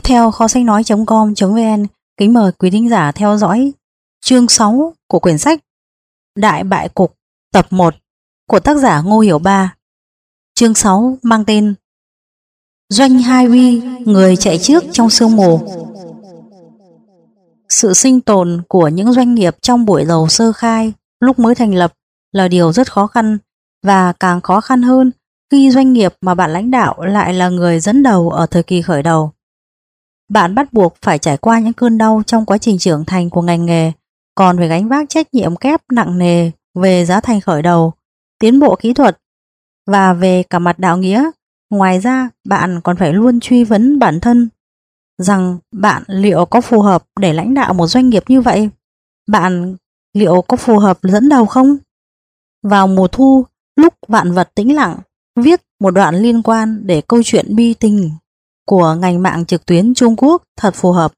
theo kho sách nói.com.vn, kính mời quý thính giả theo dõi chương 6 của quyển sách Đại bại cục tập 1 của tác giả Ngô Hiểu Ba. Chương 6 mang tên Doanh Hai Uy, người chạy trước trong sương mù. Sự sinh tồn của những doanh nghiệp trong buổi đầu sơ khai lúc mới thành lập là điều rất khó khăn, và càng khó khăn hơn khi doanh nghiệp mà bạn lãnh đạo lại là người dẫn đầu ở thời kỳ khởi đầu. Bạn bắt buộc phải trải qua những cơn đau trong quá trình trưởng thành của ngành nghề, còn phải gánh vác trách nhiệm kép nặng nề về giá thành khởi đầu, tiến bộ kỹ thuật và về cả mặt đạo nghĩa. Ngoài ra, bạn còn phải luôn truy vấn bản thân rằng bạn liệu có phù hợp để lãnh đạo một doanh nghiệp như vậy? Bạn liệu có phù hợp dẫn đầu không? Vào mùa thu, lúc vạn vật tĩnh lặng, viết một đoạn liên quan để câu chuyện bi tình của ngành mạng trực tuyến Trung Quốc thật phù hợp.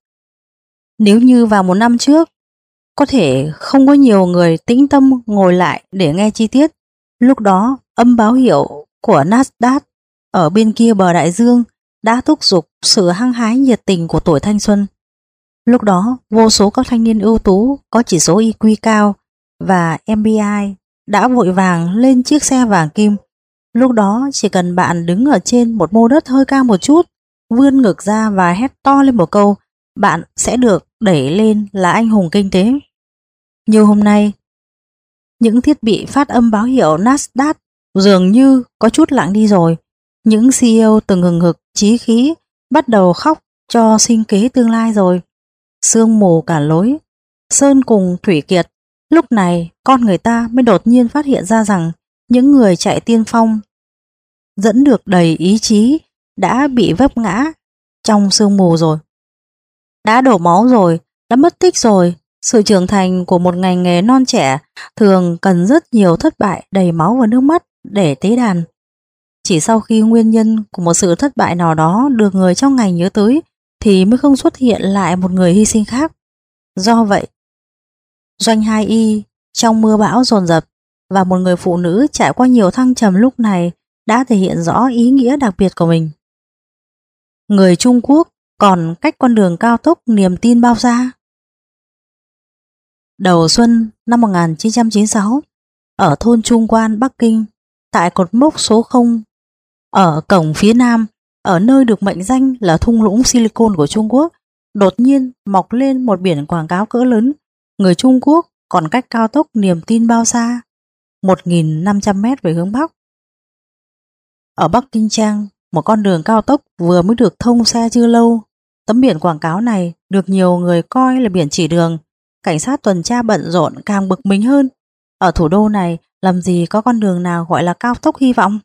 Nếu như vào một năm trước, có thể không có nhiều người tĩnh tâm ngồi lại để nghe chi tiết. Lúc đó, âm báo hiệu của Nasdaq ở bên kia bờ đại dương đã thúc giục sự hăng hái nhiệt tình của tuổi thanh xuân. Lúc đó, vô số các thanh niên ưu tú có chỉ số IQ cao và MBI đã vội vàng lên chiếc xe vàng kim. Lúc đó chỉ cần bạn đứng ở trên một mô đất hơi cao một chút, vươn ngực ra và hét to lên một câu, bạn sẽ được đẩy lên là anh hùng kinh tế. Như hôm nay, những thiết bị phát âm báo hiệu Nasdaq dường như có chút lặng đi rồi. Những CEO từng hừng hực chí khí bắt đầu khóc cho sinh kế tương lai rồi. Sương mù cản lối, Sơn cùng Thủy Kiệt. Lúc này con người ta mới đột nhiên phát hiện ra rằng những người chạy tiên phong dẫn được đầy ý chí đã bị vấp ngã trong sương mù rồi, đã đổ máu rồi, đã mất tích rồi. Sự trưởng thành của một ngành nghề non trẻ thường cần rất nhiều thất bại đầy máu và nước mắt để tế đàn. Chỉ sau khi nguyên nhân của một sự thất bại nào đó được người trong ngành nhớ tới thì mới không xuất hiện lại một người hy sinh khác. Do vậy, Doanh Hai Y trong mưa bão dồn dập và một người phụ nữ trải qua nhiều thăng trầm lúc này đã thể hiện rõ ý nghĩa đặc biệt của mình. Người Trung Quốc còn cách con đường cao tốc niềm tin bao xa? Đầu xuân năm 1996, ở thôn Trung Quan, Bắc Kinh, tại cột mốc số 0, ở cổng phía nam, ở nơi được mệnh danh là thung lũng Silicon của Trung Quốc, đột nhiên mọc lên một biển quảng cáo cỡ lớn. Người Trung Quốc còn cách cao tốc niềm tin bao xa? 1.500 mét về hướng Bắc. Ở Bắc Kinh Trang, một con đường cao tốc vừa mới được thông xe chưa lâu. Tấm biển quảng cáo này được nhiều người coi là biển chỉ đường. Cảnh sát tuần tra bận rộn càng bực mình hơn. Ở thủ đô này làm gì có con đường nào gọi là cao tốc hy vọng?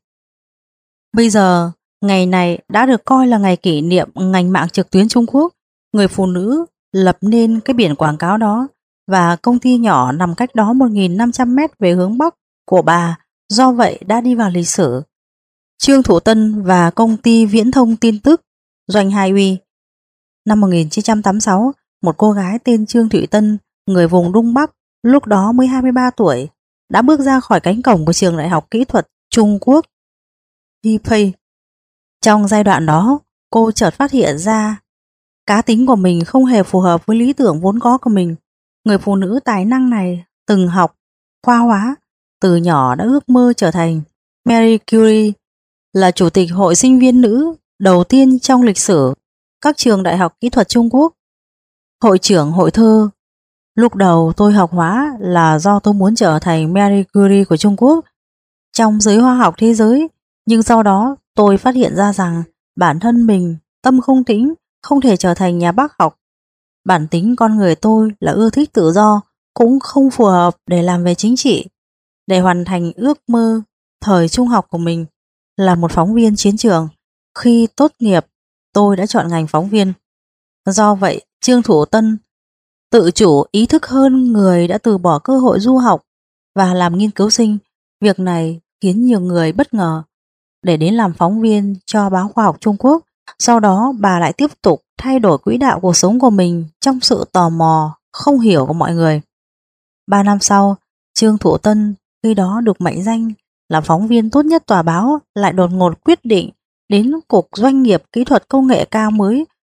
Bây giờ, ngày này đã được coi là ngày kỷ niệm ngành mạng trực tuyến Trung Quốc. Người phụ nữ lập nên cái biển quảng cáo đó và công ty nhỏ nằm cách đó 1.500 mét về hướng Bắc của bà, do vậy đã đi vào lịch sử. Trương Thủ Tân và công ty viễn thông tin tức Doanh Hai Uy. Năm 1986, một cô gái tên Trương Thụy Tân, người vùng Đông Bắc, lúc đó mới 23 tuổi, đã bước ra khỏi cánh cổng của trường đại học kỹ thuật Trung Quốc Taipei. Trong giai đoạn đó, cô chợt phát hiện ra cá tính của mình không hề phù hợp với lý tưởng vốn có của mình. Người phụ nữ tài năng này từng học khoa hóa, từ nhỏ đã ước mơ trở thành Marie Curie, là chủ tịch hội sinh viên nữ đầu tiên trong lịch sử các trường đại học kỹ thuật Trung Quốc, hội trưởng hội thơ. Lúc đầu tôi học hóa là do tôi muốn trở thành Marie Curie của Trung Quốc trong giới khoa học thế giới, nhưng sau đó tôi phát hiện ra rằng bản thân mình tâm không tĩnh, không thể trở thành nhà bác học. Bản tính con người tôi là ưa thích tự do, cũng không phù hợp để làm về chính trị. Để hoàn thành ước mơ thời trung học của mình là một phóng viên chiến trường, khi tốt nghiệp tôi đã chọn ngành phóng viên. Do vậy, Trương Thủ Tân tự chủ ý thức hơn người đã từ bỏ cơ hội du học và làm nghiên cứu sinh. Việc này khiến nhiều người bất ngờ. Để đến làm phóng viên cho báo khoa học Trung Quốc, sau đó bà lại tiếp tục thay đổi quỹ đạo cuộc sống của mình trong sự tò mò, không hiểu của mọi người. 3 năm sau, Trương Thủ Tân, khi đó được mệnh danh là phóng viên tốt nhất tòa báo, lại đột ngột quyết định đến Cục Doanh nghiệp Kỹ thuật Công nghệ cao mới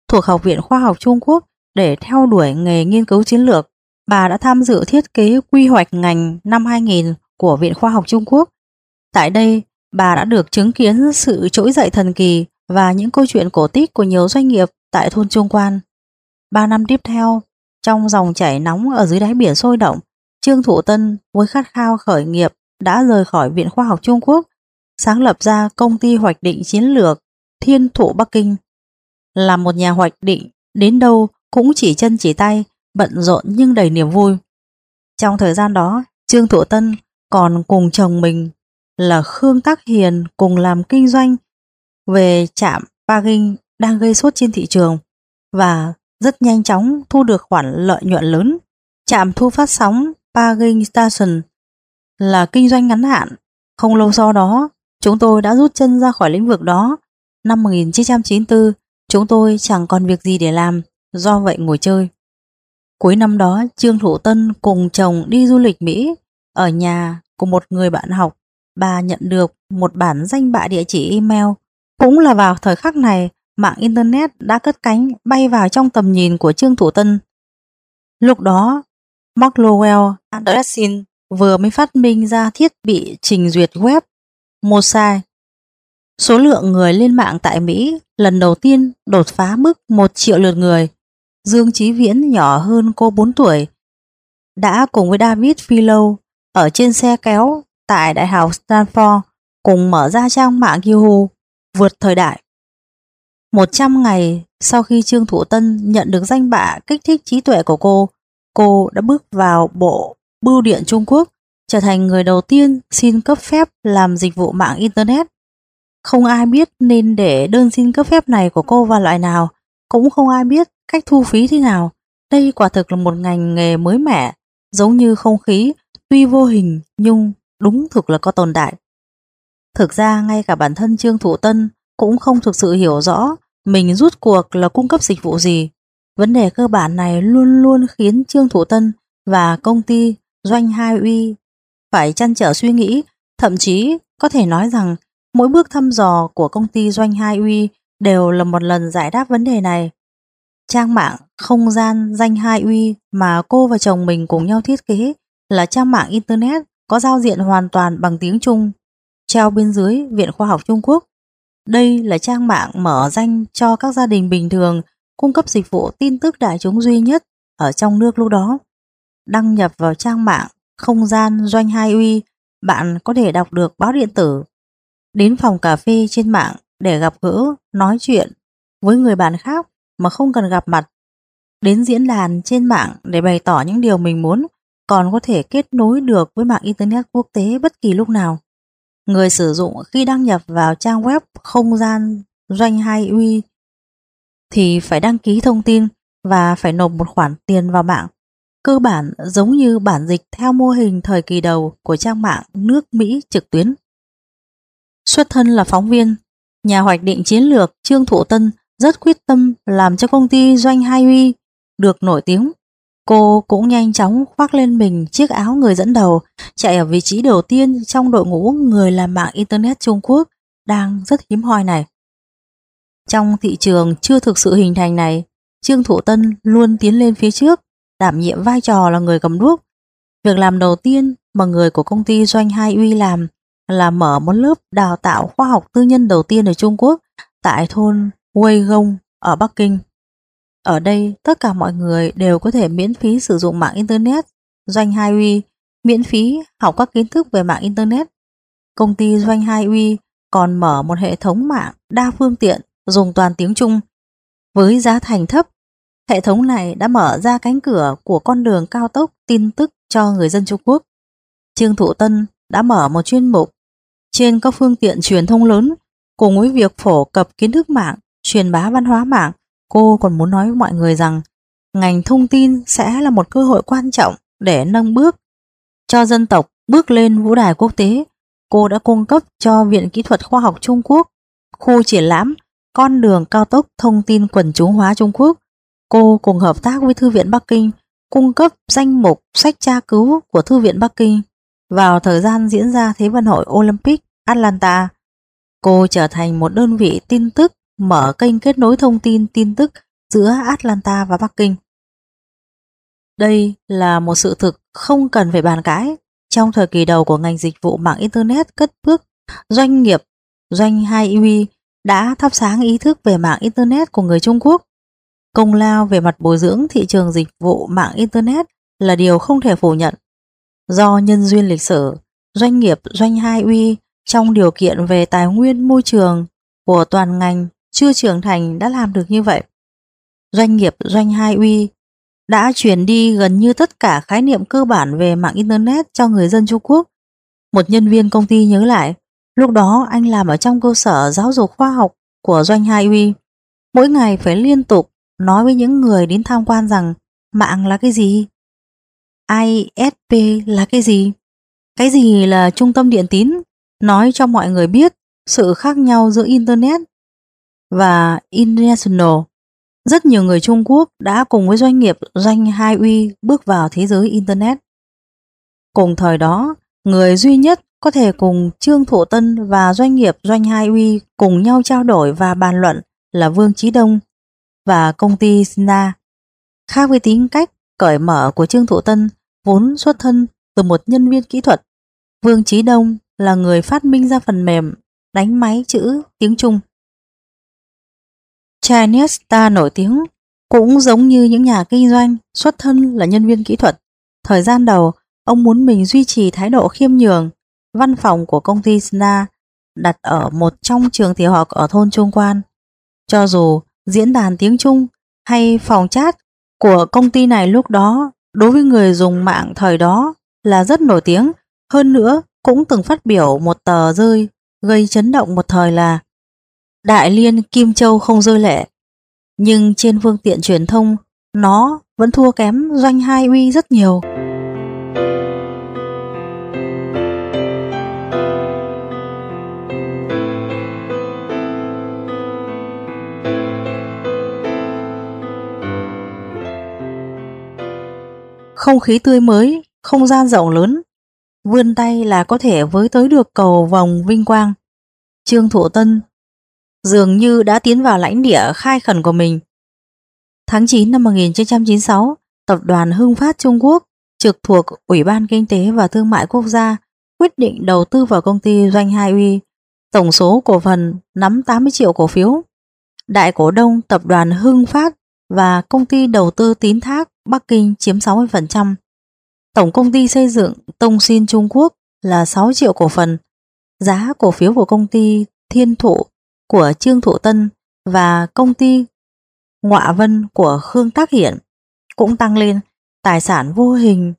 thuộc Học viện Khoa học Trung Quốc để theo đuổi nghề nghiên cứu chiến lược. Bà đã tham dự thiết kế quy hoạch ngành năm 2000 của Viện Khoa học Trung Quốc. Tại đây, bà đã được chứng kiến sự trỗi dậy thần kỳ và những câu chuyện cổ tích của nhiều doanh nghiệp tại thôn Trung Quan. 3 năm tiếp theo, trong dòng chảy nóng ở dưới đáy biển sôi động, Trương Thụ Tân với khát khao khởi nghiệp đã rời khỏi Viện Khoa học Trung Quốc, sáng lập ra công ty hoạch định chiến lược Thiên Thụ Bắc Kinh. Là một nhà hoạch định, đến đâu cũng chỉ chân chỉ tay, bận rộn nhưng đầy niềm vui. Trong thời gian đó, Trương Thụ Tân còn cùng chồng mình là Khương Tác Hiền cùng làm kinh doanh về trạm Parking đang gây sốt trên thị trường và rất nhanh chóng thu được khoản lợi nhuận lớn. Trạm thu phát sóng Parking Station là kinh doanh ngắn hạn. Không lâu sau đó, chúng tôi đã rút chân ra khỏi lĩnh vực đó. Năm 1994, chúng tôi chẳng còn việc gì để làm, do vậy ngồi chơi. Cuối năm đó, Trương Thụ Tân cùng chồng đi du lịch Mỹ. Ở nhà của một người bạn học, bà nhận được một bản danh bạ địa chỉ email. Cũng là vào thời khắc này, mạng Internet đã cất cánh bay vào trong tầm nhìn của Trương Thụ Tân. Lúc đó, Maxwell Addressing vừa mới phát minh ra thiết bị trình duyệt web Mosaic. Số lượng người lên mạng tại Mỹ lần đầu tiên đột phá mức 1 triệu lượt người. Dương Chí Viễn nhỏ hơn cô 4 tuổi, đã cùng với David Filo ở trên xe kéo tại Đại học Stanford cùng mở ra trang mạng Yahoo vượt thời đại. 100 ngày sau khi Trương Thụ Tân nhận được danh bạ kích thích trí tuệ của cô đã bước vào Bộ Bưu điện Trung Quốc, trở thành người đầu tiên xin cấp phép làm dịch vụ mạng Internet. Không ai biết nên để đơn xin cấp phép này của cô vào loại nào, cũng không ai biết cách thu phí thế nào. Đây quả thực là một ngành nghề mới mẻ, giống như không khí, tuy vô hình nhưng đúng thực là có tồn tại. Thực ra ngay cả bản thân Trương Thụ Tân cũng không thực sự hiểu rõ mình rút cuộc là cung cấp dịch vụ gì. Vấn đề cơ bản này luôn luôn khiến Trương Thụ Tân và công ty Doanh 2uy phải trăn trở suy nghĩ, thậm chí có thể nói rằng mỗi bước thăm dò của công ty Doanh 2uy đều là một lần giải đáp vấn đề này. Trang mạng không gian Doanh 2uy mà cô và chồng mình cùng nhau thiết kế là trang mạng Internet có giao diện hoàn toàn bằng tiếng Trung, treo bên dưới Viện Khoa học Trung Quốc. Đây là trang mạng mở danh cho các gia đình bình thường, cung cấp dịch vụ tin tức đại chúng duy nhất ở trong nước lúc đó. Đăng nhập vào trang mạng không gian Doanh 2uy, bạn có thể đọc được báo điện tử, đến phòng cà phê trên mạng để gặp gỡ, nói chuyện với người bạn khác mà không cần gặp mặt, đến diễn đàn trên mạng để bày tỏ những điều mình muốn, còn có thể kết nối được với mạng Internet quốc tế bất kỳ lúc nào. Người sử dụng khi đăng nhập vào trang web không gian Doanh 2uy thì phải đăng ký thông tin và phải nộp một khoản tiền vào mạng, cơ bản giống như bản dịch theo mô hình thời kỳ đầu của trang mạng nước Mỹ trực tuyến. Xuất thân là phóng viên, nhà hoạch định chiến lược Trương Thụ Tân rất quyết tâm làm cho công ty Doanh 2uy được nổi tiếng. Cô cũng nhanh chóng khoác lên mình chiếc áo người dẫn đầu, chạy ở vị trí đầu tiên trong đội ngũ người làm mạng Internet Trung Quốc đang rất hiếm hoi này. Trong thị trường chưa thực sự hình thành này, Trương Thụ Tân luôn tiến lên phía trước, đảm nhiệm vai trò là người cầm đuốc. Việc làm đầu tiên mà người của công ty Doanh 2uy làm là mở một lớp đào tạo khoa học tư nhân đầu tiên ở Trung Quốc tại thôn Weigong ở Bắc Kinh. Ở đây tất cả mọi người đều có thể miễn phí sử dụng mạng Internet. Doanh 2uy miễn phí học các kiến thức về mạng Internet. Công ty Doanh 2uy còn mở một hệ thống mạng đa phương tiện dùng toàn tiếng Trung. Với giá thành thấp, hệ thống này đã mở ra cánh cửa của con đường cao tốc tin tức cho người dân Trung Quốc. Trương Thụ Tân đã mở một chuyên mục trên các phương tiện truyền thông lớn. Cùng với việc phổ cập kiến thức mạng, truyền bá văn hóa mạng, cô còn muốn nói với mọi người rằng ngành thông tin sẽ là một cơ hội quan trọng để nâng bước cho dân tộc bước lên vũ đài quốc tế. Cô đã cung cấp cho Viện Kỹ thuật Khoa học Trung Quốc khu triển lãm Con đường cao tốc thông tin quần chúng hóa Trung Quốc. Cô cùng hợp tác với Thư viện Bắc Kinh cung cấp danh mục sách tra cứu của Thư viện Bắc Kinh vào thời gian diễn ra Thế vận hội Olympic Atlanta. Cô trở thành một đơn vị tin tức mở kênh kết nối thông tin tin tức giữa Atlanta và Bắc Kinh. Đây là một sự thực không cần phải bàn cãi. Trong thời kỳ đầu của ngành dịch vụ mạng Internet cất bước, doanh nghiệp Doanh 2uy đã thắp sáng ý thức về mạng Internet của người Trung Quốc. Công lao về mặt bồi dưỡng thị trường dịch vụ mạng Internet là điều không thể phủ nhận. Do nhân duyên lịch sử, doanh nghiệp Doanh 2uy trong điều kiện về tài nguyên môi trường của toàn ngành chưa trưởng thành đã làm được như vậy. Doanh nghiệp Doanh 2uy đã truyền đi gần như tất cả khái niệm cơ bản về mạng Internet cho người dân Trung Quốc. Một nhân viên công ty nhớ lại, lúc đó anh làm ở trong cơ sở giáo dục khoa học của Doanh 2uy. Mỗi ngày phải liên tục nói với những người đến tham quan rằng mạng là cái gì? ISP là cái gì? Cái gì là trung tâm điện tín? Nói cho mọi người biết sự khác nhau giữa Internet và International. Rất nhiều người Trung Quốc đã cùng với doanh nghiệp Doanh 2uy bước vào thế giới Internet. Cùng thời đó, người duy nhất có thể cùng Trương Thụ Tân và doanh nghiệp Doanh 2uy cùng nhau trao đổi và bàn luận là Vương Chí Đông và công ty Sina. Khác với tính cách cởi mở của Trương Thụ Tân, vốn xuất thân từ một nhân viên kỹ thuật, Vương Chí Đông là người phát minh ra phần mềm đánh máy chữ tiếng Trung. Chinese Star nổi tiếng cũng giống như những nhà kinh doanh xuất thân là nhân viên kỹ thuật. Thời gian đầu, ông muốn mình duy trì thái độ khiêm nhường. Văn phòng của công ty Sina đặt ở một trong trường tiểu học ở thôn Trung Quan. Cho dù diễn đàn tiếng Trung hay phòng chat của công ty này lúc đó đối với người dùng mạng thời đó là rất nổi tiếng, hơn nữa cũng từng phát biểu một tờ rơi gây chấn động một thời là Đại Liên Kim Châu không rơi lệ. Nhưng trên phương tiện truyền thông, nó vẫn thua kém Doanh 2uy rất nhiều. Không khí tươi mới, không gian rộng lớn, vươn tay là có thể với tới được cầu vồng vinh quang. Trương Thụ Tân dường như đã tiến vào lãnh địa khai khẩn của mình. Tháng 9 năm 1996, Tập đoàn Hưng Phát Trung Quốc trực thuộc Ủy ban Kinh tế và Thương mại Quốc gia quyết định đầu tư vào công ty Doanh 2uy. Tổng số cổ phần nắm 80 triệu cổ phiếu. Đại cổ đông Tập đoàn Hưng Phát và công ty đầu tư tín thác Bắc Kinh chiếm 60%. Tổng công ty xây dựng Tông Xin Trung Quốc là 6 triệu cổ phần. Giá cổ phiếu của công ty Thiên Thụ của Trương Thụ Tân và công ty Ngọa Vân của Khương Tác Hiển cũng tăng lên. Tài sản vô hình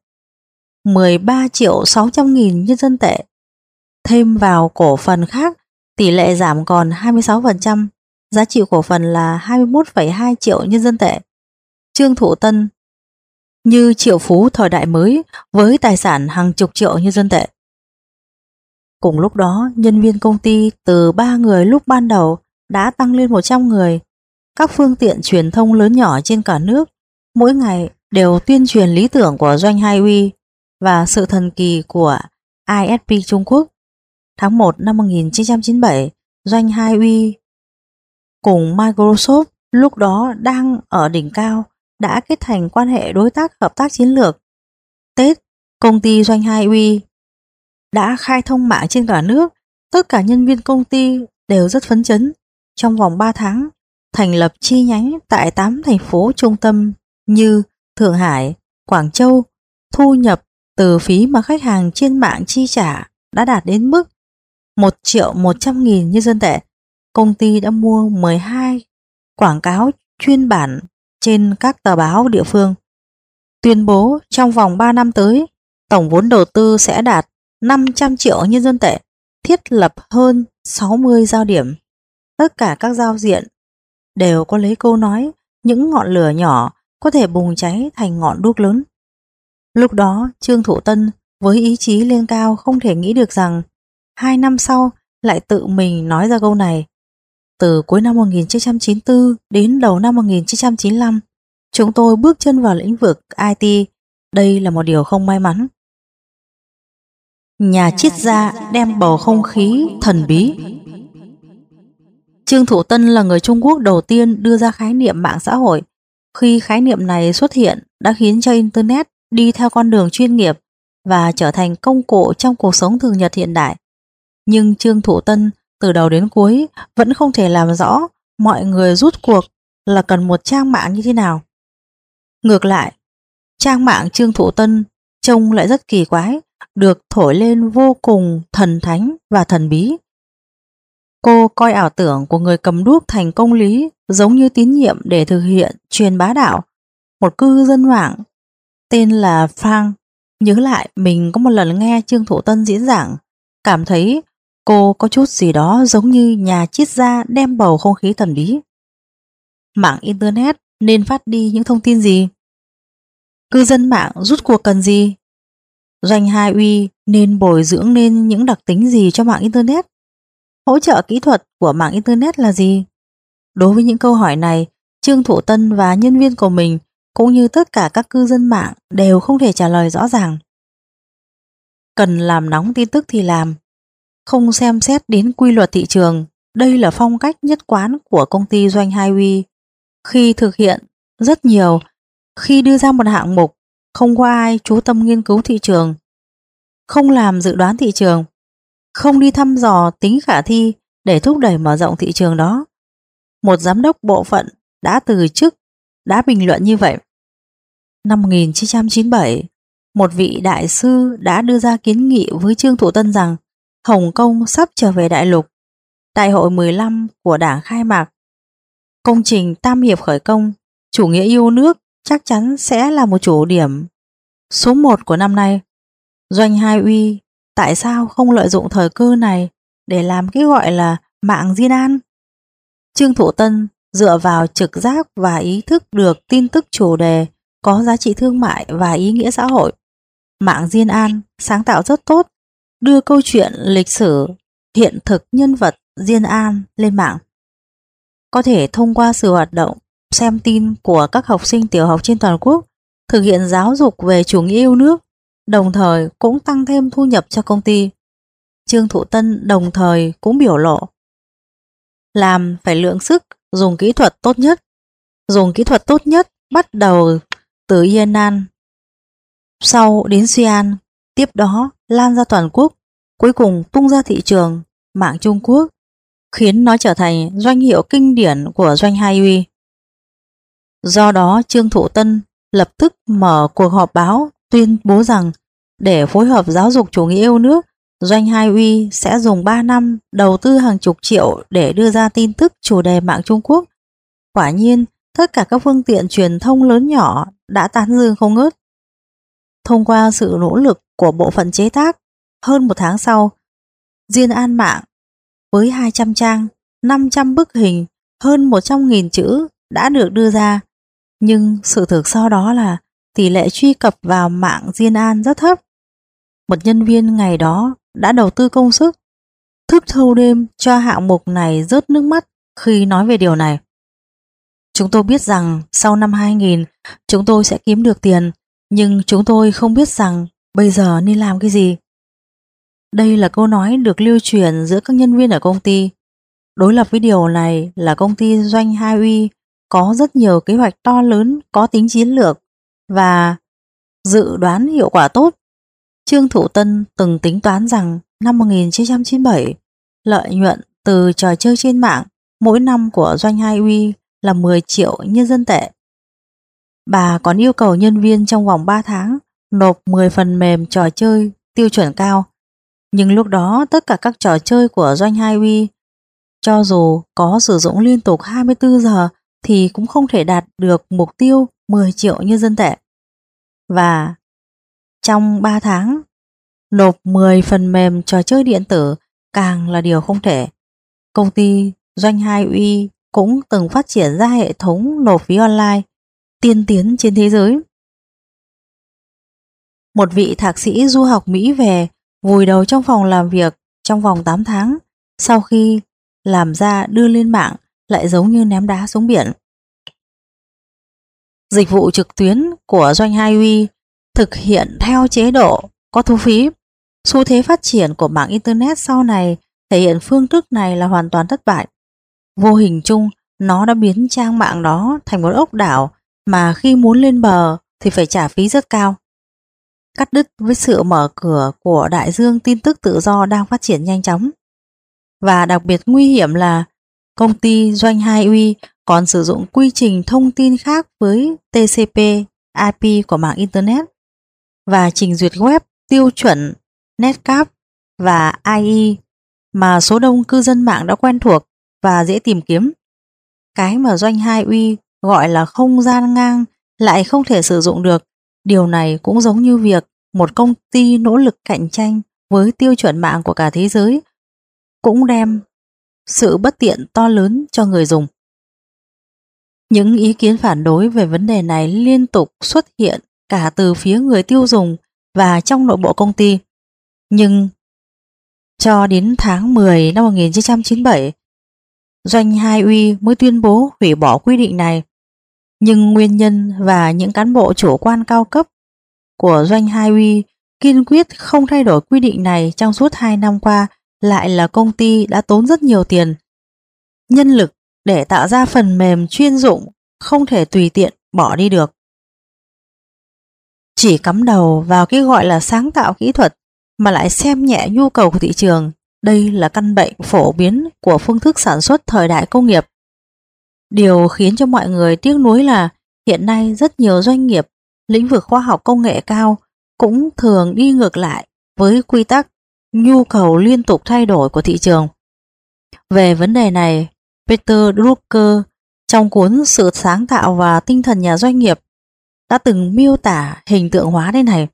13 triệu 600 nghìn nhân dân tệ. Thêm vào cổ phần khác, tỷ lệ giảm còn 26%, giá trị cổ phần là 21,2 triệu nhân dân tệ. Trương Thụ Tân như triệu phú thời đại mới với tài sản hàng chục triệu nhân dân tệ. Cùng lúc đó, nhân viên công ty từ 3 người lúc ban đầu đã tăng lên 100 người. Các phương tiện truyền thông lớn nhỏ trên cả nước mỗi ngày đều tuyên truyền lý tưởng của Doanh 2uy và sự thần kỳ của ISP Trung Quốc. Tháng 1 năm 1997, Doanh 2uy cùng Microsoft lúc đó đang ở đỉnh cao đã kết thành quan hệ đối tác hợp tác chiến lược. Tết, công ty Doanh 2uy đã khai thông mạng trên cả nước. Tất cả nhân viên công ty đều rất phấn chấn. Trong vòng 3 tháng, thành lập chi nhánh tại 8 thành phố trung tâm như Thượng Hải, Quảng Châu. Thu nhập từ phí mà khách hàng trên mạng chi trả đã đạt đến mức 1.100.000 nhân dân tệ. Công ty đã mua 12 quảng cáo chuyên bản trên các tờ báo địa phương. Tuyên bố trong vòng 3 năm tới, tổng vốn đầu tư sẽ đạt 500 triệu nhân dân tệ, thiết lập hơn 60 giao điểm. Tất cả các giao diện đều có lấy câu nói những ngọn lửa nhỏ có thể bùng cháy thành ngọn đuốc lớn. Lúc đó Trương Thụ Tân với ý chí lên cao không thể nghĩ được rằng 2 năm sau lại tự mình nói ra câu này. Từ cuối năm 1994 đến đầu năm 1995, chúng tôi bước chân vào lĩnh vực IT. Đây là một điều không may mắn. Nhà triết gia đem bầu không khí thần bí. Trương Thủ Tân là người Trung Quốc đầu tiên đưa ra khái niệm mạng xã hội. Khi khái niệm này xuất hiện đã khiến cho Internet đi theo con đường chuyên nghiệp và trở thành công cụ trong cuộc sống thường nhật hiện đại. Nhưng Trương Thủ Tân từ đầu đến cuối vẫn không thể làm rõ mọi người rút cuộc là cần một trang mạng như thế nào. Ngược lại, trang mạng Trương Thủ Tân trông lại rất kỳ quái, được thổi lên vô cùng thần thánh và thần bí. Cô coi ảo tưởng của người cầm đuốc thành công lý giống như tín nhiệm để thực hiện truyền bá đạo. Một cư dân mạng tên là Frank nhớ lại mình có một lần nghe Trương Thủ Tân diễn giảng, cảm thấy cô có chút gì đó giống như nhà triết gia đem bầu không khí thần bí. Mạng Internet nên phát đi những thông tin gì? Cư dân mạng rút cuộc cần gì? Doanh 2uy nên bồi dưỡng nên những đặc tính gì cho mạng Internet? Hỗ trợ kỹ thuật của mạng Internet là gì? Đối với những câu hỏi này, Trương Thủ Tân và nhân viên của mình cũng như tất cả các cư dân mạng đều không thể trả lời rõ ràng. Cần làm nóng tin tức thì làm, không xem xét đến quy luật thị trường. Đây là phong cách nhất quán của công ty Doanh 2uy. Khi thực hiện rất nhiều, khi đưa ra một hạng mục, không có ai chú tâm nghiên cứu thị trường, không làm dự đoán thị trường, không đi thăm dò tính khả thi để thúc đẩy mở rộng thị trường đó. Một giám đốc bộ phận đã từ chức đã bình luận như vậy. Năm 1997, một vị đại sư đã đưa ra kiến nghị với Trương Thủ Tân rằng Hồng Kông sắp trở về đại lục. Đại hội 15 của Đảng khai mạc. Công trình Tam Hiệp khởi công, chủ nghĩa yêu nước chắc chắn sẽ là một chủ điểm số 1 của năm nay. Doanh 2uy tại sao không lợi dụng thời cơ này để làm cái gọi là mạng Diên An? Trương Thủ Tân dựa vào trực giác và ý thức được tin tức chủ đề có giá trị thương mại và ý nghĩa xã hội. Mạng Diên An sáng tạo rất tốt, đưa câu chuyện lịch sử, hiện thực nhân vật Diên An lên mạng. Có thể thông qua sự hoạt động xem tin của các học sinh tiểu học trên toàn quốc, thực hiện giáo dục về chủ nghĩa yêu nước, đồng thời cũng tăng thêm thu nhập cho công ty. Trương Thủ Tân đồng thời cũng biểu lộ làm phải lượng sức, dùng kỹ thuật tốt nhất. Dùng kỹ thuật tốt nhất bắt đầu từ Yên An, sau đến Suy An, tiếp đó lan ra toàn quốc, cuối cùng tung ra thị trường mạng Trung Quốc, khiến nó trở thành doanh hiệu kinh điển của Doanh 2uy. Do đó Trương Thủ Tân lập tức mở cuộc họp báo tuyên bố rằng để phối hợp giáo dục chủ nghĩa yêu nước, Doanh 2uy sẽ dùng 3 năm đầu tư hàng chục triệu để đưa ra tin tức chủ đề mạng Trung Quốc. Quả nhiên, tất cả các phương tiện truyền thông lớn nhỏ đã tán dương không ngớt. Thông qua sự nỗ lực của bộ phận chế tác, hơn một tháng sau, Diên An mạng với 200 trang, 500 bức hình, hơn 100.000 chữ đã được đưa ra. Nhưng sự thực sau đó là tỷ lệ truy cập vào mạng Diên An rất thấp. Một nhân viên ngày đó đã đầu tư công sức, thức thâu đêm cho hạng mục này rớt nước mắt khi nói về điều này. Chúng tôi biết rằng sau năm 2000 chúng tôi sẽ kiếm được tiền, nhưng chúng tôi không biết rằng bây giờ nên làm cái gì. Đây là câu nói được lưu truyền giữa các nhân viên ở công ty. Đối lập với điều này là công ty Doanh 2uy có rất nhiều kế hoạch to lớn có tính chiến lược và dự đoán hiệu quả tốt. Trương Thủ Tân từng tính toán rằng năm 1997, lợi nhuận từ trò chơi trên mạng mỗi năm của Doanh 2uy là 10 triệu nhân dân tệ. Bà còn yêu cầu nhân viên trong vòng 3 tháng nộp 10 phần mềm trò chơi tiêu chuẩn cao. Nhưng lúc đó tất cả các trò chơi của Doanh 2uy, cho dù có sử dụng liên tục 24 giờ thì cũng không thể đạt được mục tiêu 10 triệu nhân dân tệ. Và trong 3 tháng, nộp 10 phần mềm trò chơi điện tử càng là điều không thể. Công ty Doanh 2uy cũng từng phát triển ra hệ thống nộp phí online tiên tiến trên thế giới. Một vị thạc sĩ du học Mỹ về, vùi đầu trong phòng làm việc trong vòng 8 tháng, sau khi làm ra đưa lên mạng lại giống như ném đá xuống biển. Dịch vụ trực tuyến của Doanh 2uy thực hiện theo chế độ có thu phí. Xu thế phát triển của mạng Internet sau này thể hiện phương thức này là hoàn toàn thất bại. Vô hình chung, nó đã biến trang mạng đó thành một ốc đảo mà khi muốn lên bờ thì phải trả phí rất cao. Cắt đứt với sự mở cửa của đại dương tin tức tự do đang phát triển nhanh chóng. Và đặc biệt nguy hiểm là công ty Doanh 2uy còn sử dụng quy trình thông tin khác với TCP/IP của mạng Internet và trình duyệt web tiêu chuẩn Netcap và IE mà số đông cư dân mạng đã quen thuộc và dễ tìm kiếm. Cái mà Doanh 2uy gọi là không gian ngang lại không thể sử dụng được. Điều này cũng giống như việc một công ty nỗ lực cạnh tranh với tiêu chuẩn mạng của cả thế giới cũng đem sự bất tiện to lớn cho người dùng. Những ý kiến phản đối về vấn đề này liên tục xuất hiện cả từ phía người tiêu dùng và trong nội bộ công ty. Nhưng cho đến tháng 10 năm 1997, Doanh 2uy mới tuyên bố hủy bỏ quy định này. Nhưng nguyên nhân và những cán bộ chủ quan cao cấp của Doanh 2uy kiên quyết không thay đổi quy định này trong suốt 2 năm qua lại là công ty đã tốn rất nhiều tiền, nhân lực để tạo ra phần mềm chuyên dụng không thể tùy tiện bỏ đi được. Chỉ cắm đầu vào cái gọi là sáng tạo kỹ thuật mà lại xem nhẹ nhu cầu của thị trường, đây là căn bệnh phổ biến của phương thức sản xuất thời đại công nghiệp. Điều khiến cho mọi người tiếc nuối là hiện nay rất nhiều doanh nghiệp lĩnh vực khoa học công nghệ cao cũng thường đi ngược lại với quy tắc nhu cầu liên tục thay đổi của thị trường. Về vấn đề này, Peter Drucker trong cuốn Sự sáng tạo và tinh thần nhà doanh nghiệp đã từng miêu tả hình tượng hóa thế này.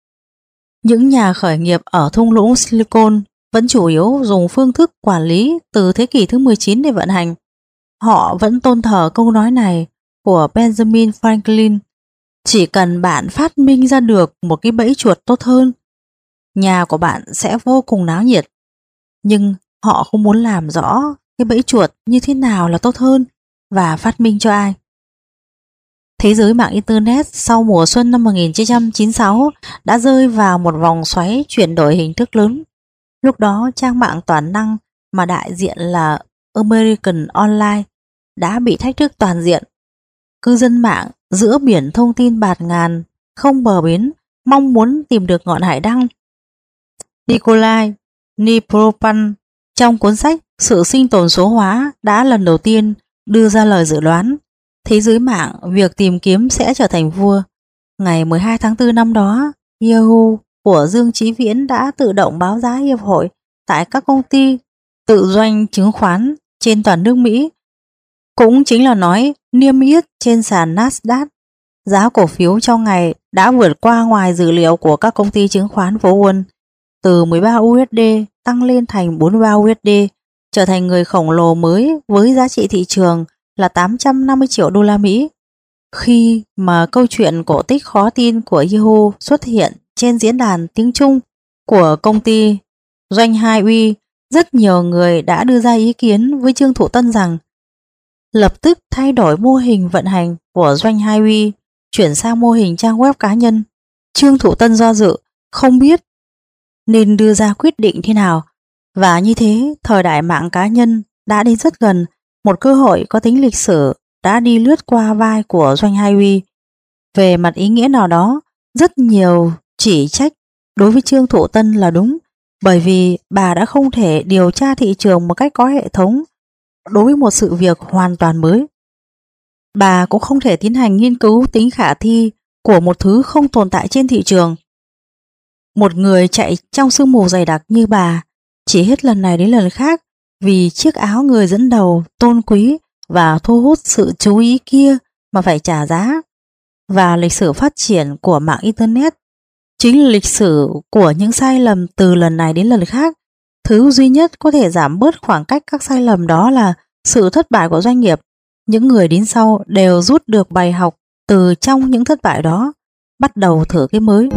Những nhà khởi nghiệp ở thung lũng Silicon vẫn chủ yếu dùng phương thức quản lý từ thế kỷ thứ 19 để vận hành. Họ vẫn tôn thờ câu nói này của Benjamin Franklin: chỉ cần bạn phát minh ra được một cái bẫy chuột tốt hơn, nhà của bạn sẽ vô cùng náo nhiệt. Nhưng họ không muốn làm rõ cái bẫy chuột như thế nào là tốt hơn và phát minh cho ai. Thế giới mạng Internet sau mùa xuân năm 1996 đã rơi vào một vòng xoáy chuyển đổi hình thức lớn. Lúc đó trang mạng toàn năng mà đại diện là American Online đã bị thách thức toàn diện. Cư dân mạng giữa biển thông tin bạt ngàn không bờ bến mong muốn tìm được ngọn hải đăng. Nikolai Nepropan trong cuốn sách Sự sinh tồn số hóa đã lần đầu tiên đưa ra lời dự đoán thế giới mạng việc tìm kiếm sẽ trở thành vua. Ngày 12 tháng 4 năm đó, Yahoo của Dương Chí Viễn đã tự động báo giá hiệp hội tại các công ty tự doanh chứng khoán trên toàn nước Mỹ, cũng chính là nói niêm yết trên sàn Nasdaq. Giá cổ phiếu trong ngày đã vượt qua ngoài dữ liệu của các công ty chứng khoán phố Wall, từ 13 USD tăng lên thành 43 USD, trở thành người khổng lồ mới với giá trị thị trường là 850 triệu đô la Mỹ. Khi mà câu chuyện cổ tích khó tin của Yahoo xuất hiện trên diễn đàn tiếng Trung của công ty Doanh 2uy, rất nhiều người đã đưa ra ý kiến với Trương Thụ Tân rằng lập tức thay đổi mô hình vận hành của Doanh 2uy, chuyển sang mô hình trang web cá nhân. Trương Thụ Tân do dự, không biết nên đưa ra quyết định thế nào, và như thế thời đại mạng cá nhân đã đến rất gần. Một cơ hội có tính lịch sử đã đi lướt qua vai của Doanh 2uy. Về mặt ý nghĩa nào đó, rất nhiều chỉ trách đối với Trương Thụ Tân là đúng, bởi vì bà đã không thể điều tra thị trường một cách có hệ thống đối với một sự việc hoàn toàn mới. Bà cũng không thể tiến hành nghiên cứu tính khả thi của một thứ không tồn tại trên thị trường. Một người chạy trong sương mù dày đặc như bà chỉ hết lần này đến lần khác vì chiếc áo người dẫn đầu tôn quý và thu hút sự chú ý kia mà phải trả giá. Và lịch sử phát triển của mạng Internet chính là lịch sử của những sai lầm từ lần này đến lần khác. Thứ duy nhất có thể giảm bớt khoảng cách các sai lầm đó là sự thất bại của doanh nghiệp. Những người đến sau đều rút được bài học từ trong những thất bại đó, bắt đầu thử cái mới.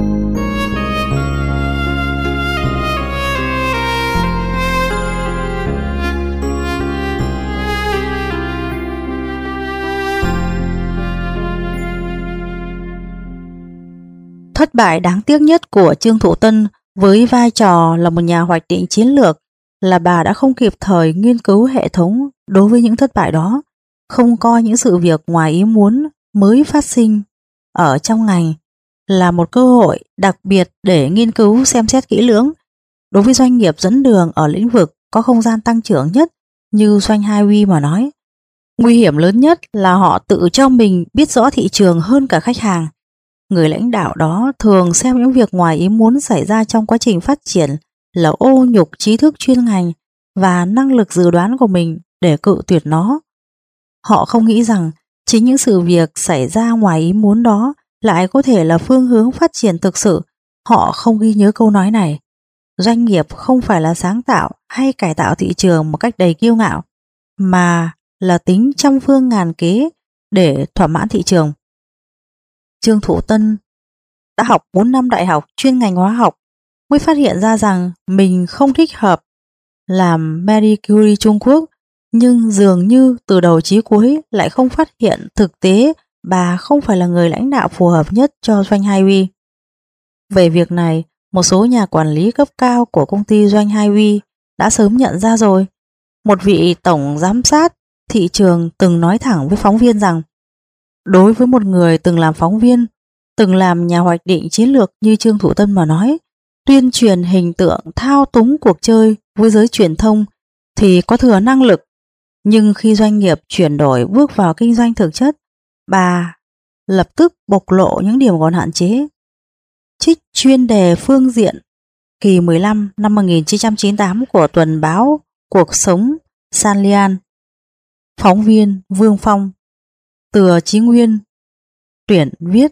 Thất bại đáng tiếc nhất của Trương Thụ Tân với vai trò là một nhà hoạch định chiến lược là bà đã không kịp thời nghiên cứu hệ thống đối với những thất bại đó, không coi những sự việc ngoài ý muốn mới phát sinh ở trong ngành là một cơ hội đặc biệt để nghiên cứu xem xét kỹ lưỡng. Đối với doanh nghiệp dẫn đường ở lĩnh vực có không gian tăng trưởng nhất như Doanh Highway mà nói, nguy hiểm lớn nhất là họ tự cho mình biết rõ thị trường hơn cả khách hàng. Người lãnh đạo đó thường xem những việc ngoài ý muốn xảy ra trong quá trình phát triển là ô nhục trí thức chuyên ngành và năng lực dự đoán của mình để cự tuyệt nó. Họ không nghĩ rằng chính những sự việc xảy ra ngoài ý muốn đó lại có thể là phương hướng phát triển thực sự. Họ không ghi nhớ câu nói này. Doanh nghiệp không phải là sáng tạo hay cải tạo thị trường một cách đầy kiêu ngạo, mà là tính trăm phương ngàn kế để thỏa mãn thị trường. Trương Thủ Tân đã học 4 năm đại học chuyên ngành hóa học mới phát hiện ra rằng mình không thích hợp làm Marie Curie Trung Quốc, nhưng dường như từ đầu chí cuối lại không phát hiện thực tế bà không phải là người lãnh đạo phù hợp nhất cho Doanh Highway. Về việc này, một số nhà quản lý cấp cao của công ty Doanh Highway đã sớm nhận ra rồi. Một vị tổng giám sát thị trường từng nói thẳng với phóng viên rằng đối với một người từng làm phóng viên, từng làm nhà hoạch định chiến lược như Trương Thủ Tân mà nói, tuyên truyền hình tượng thao túng cuộc chơi với giới truyền thông thì có thừa năng lực. Nhưng khi doanh nghiệp chuyển đổi bước vào kinh doanh thực chất, bà lập tức bộc lộ những điểm còn hạn chế. Trích chuyên đề phương diện kỳ 15 năm 1998 của tuần báo Cuộc sống San Lian, phóng viên Vương Phong, Từ Chí Nguyên tuyển viết,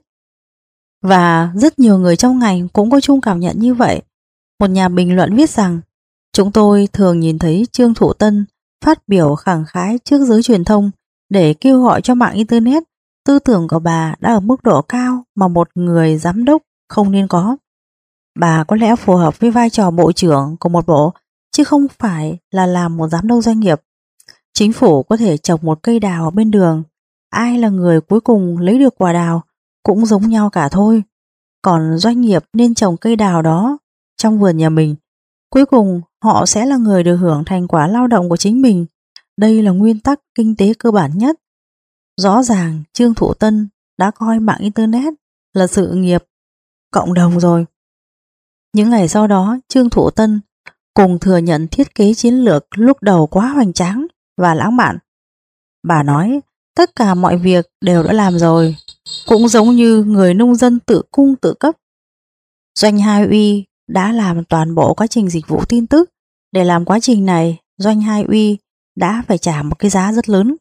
và rất nhiều người trong ngành cũng có chung cảm nhận như vậy. Một nhà bình luận viết rằng chúng tôi thường nhìn thấy Trương Thủ Tân phát biểu khẳng khái trước giới truyền thông để kêu gọi cho mạng Internet. Tư tưởng của bà đã ở mức độ cao mà một người giám đốc không nên có. Bà có lẽ phù hợp với vai trò bộ trưởng của một bộ, chứ không phải là làm một giám đốc doanh nghiệp. Chính phủ có thể trồng một cây đào ở bên đường, ai là người cuối cùng lấy được quả đào cũng giống nhau cả thôi. Còn doanh nghiệp nên trồng cây đào đó trong vườn nhà mình. Cuối cùng họ sẽ là người được hưởng thành quả lao động của chính mình. Đây là nguyên tắc kinh tế cơ bản nhất. Rõ ràng Trương Thủ Tân đã coi mạng Internet là sự nghiệp cộng đồng rồi. Những ngày sau đó, Trương Thủ Tân cùng thừa nhận thiết kế chiến lược lúc đầu quá hoành tráng và lãng mạn. Bà nói tất cả mọi việc đều đã làm rồi, cũng giống như người nông dân tự cung tự cấp. Doanh Highway đã làm toàn bộ quá trình dịch vụ tin tức. Để làm quá trình này, Doanh Highway đã phải trả một cái giá rất lớn.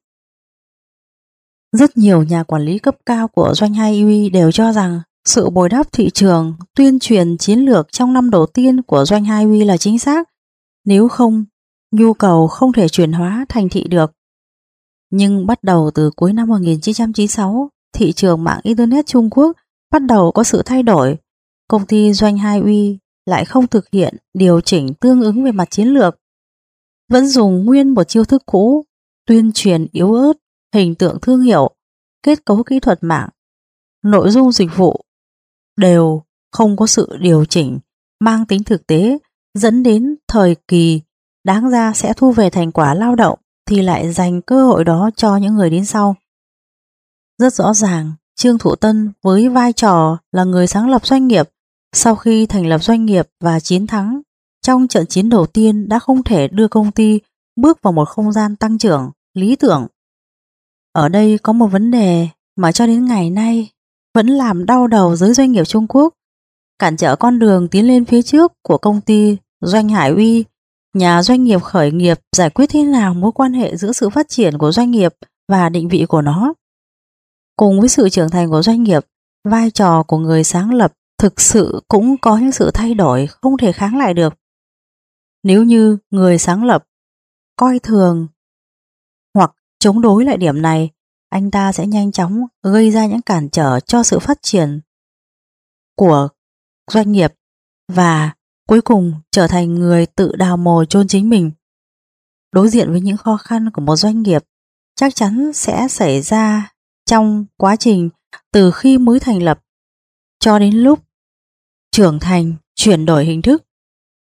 Rất nhiều nhà quản lý cấp cao của Doanh Highway đều cho rằng sự bồi đắp thị trường, tuyên truyền chiến lược trong năm đầu tiên của Doanh Highway là chính xác. Nếu không, nhu cầu không thể chuyển hóa thành thị được. Nhưng bắt đầu từ cuối năm 1996, thị trường mạng Internet Trung Quốc bắt đầu có sự thay đổi. Công ty Doanh Highway lại không thực hiện điều chỉnh tương ứng về mặt chiến lược. Vẫn dùng nguyên một chiêu thức cũ, tuyên truyền yếu ớt, hình tượng thương hiệu, kết cấu kỹ thuật mạng, nội dung dịch vụ đều không có sự điều chỉnh mang tính thực tế, dẫn đến thời kỳ đáng ra sẽ thu về thành quả lao động thì lại dành cơ hội đó cho những người đến sau. Rất rõ ràng, Trương Thủ Tân với vai trò là người sáng lập doanh nghiệp, sau khi thành lập doanh nghiệp và chiến thắng trong trận chiến đầu tiên đã không thể đưa công ty bước vào một không gian tăng trưởng lý tưởng. Ở đây có một vấn đề mà cho đến ngày nay vẫn làm đau đầu giới doanh nghiệp Trung Quốc, cản trở con đường tiến lên phía trước của công ty Doanh Highway. Nhà doanh nghiệp khởi nghiệp giải quyết thế nào mối quan hệ giữa sự phát triển của doanh nghiệp và định vị của nó. Cùng với sự trưởng thành của doanh nghiệp, vai trò của người sáng lập thực sự cũng có những sự thay đổi không thể kháng lại được. Nếu như người sáng lập coi thường hoặc chống đối lại điểm này, anh ta sẽ nhanh chóng gây ra những cản trở cho sự phát triển của doanh nghiệp và cuối cùng trở thành người tự đào mồ chôn chính mình. Đối diện với những khó khăn của một doanh nghiệp chắc chắn sẽ xảy ra trong quá trình từ khi mới thành lập cho đến lúc trưởng thành, chuyển đổi hình thức.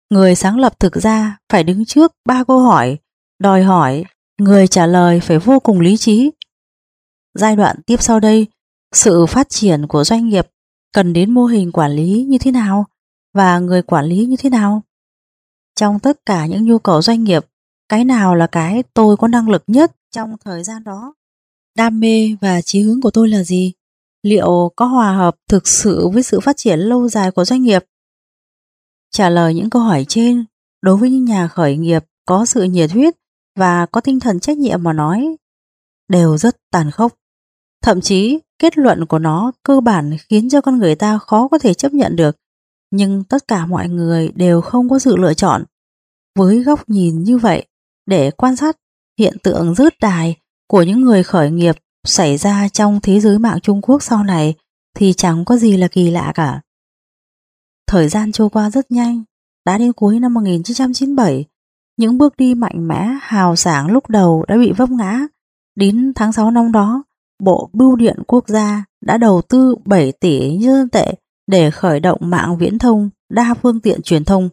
Người sáng lập thực ra phải đứng trước 3 câu hỏi, đòi hỏi người trả lời phải vô cùng lý trí. Giai đoạn tiếp sau đây, sự phát triển của doanh nghiệp cần đến mô hình quản lý như thế nào và người quản lý như thế nào. Trong tất cả những nhu cầu doanh nghiệp, cái nào là cái tôi có năng lực nhất trong thời gian đó? Đam mê và chí hướng của tôi là gì? Liệu có hòa hợp thực sự với sự phát triển lâu dài của doanh nghiệp? Trả lời những câu hỏi trên, đối với những nhà khởi nghiệp có sự nhiệt huyết và có tinh thần trách nhiệm mà nói, đều rất tàn khốc. Thậm chí, kết luận của nó cơ bản khiến cho con người ta khó có thể chấp nhận được. Nhưng tất cả mọi người đều không có sự lựa chọn. Với góc nhìn như vậy, để quan sát hiện tượng rớt đài của những người khởi nghiệp xảy ra trong thế giới mạng Trung Quốc sau này thì chẳng có gì là kỳ lạ cả. Thời gian trôi qua rất nhanh, đã đến cuối năm 1997, những bước đi mạnh mẽ, hào sảng lúc đầu đã bị vấp ngã. Đến tháng 6 năm đó, Bộ Bưu điện Quốc gia đã đầu tư 7 tỷ nhân dân tệ để khởi động mạng viễn thông đa phương tiện truyền thông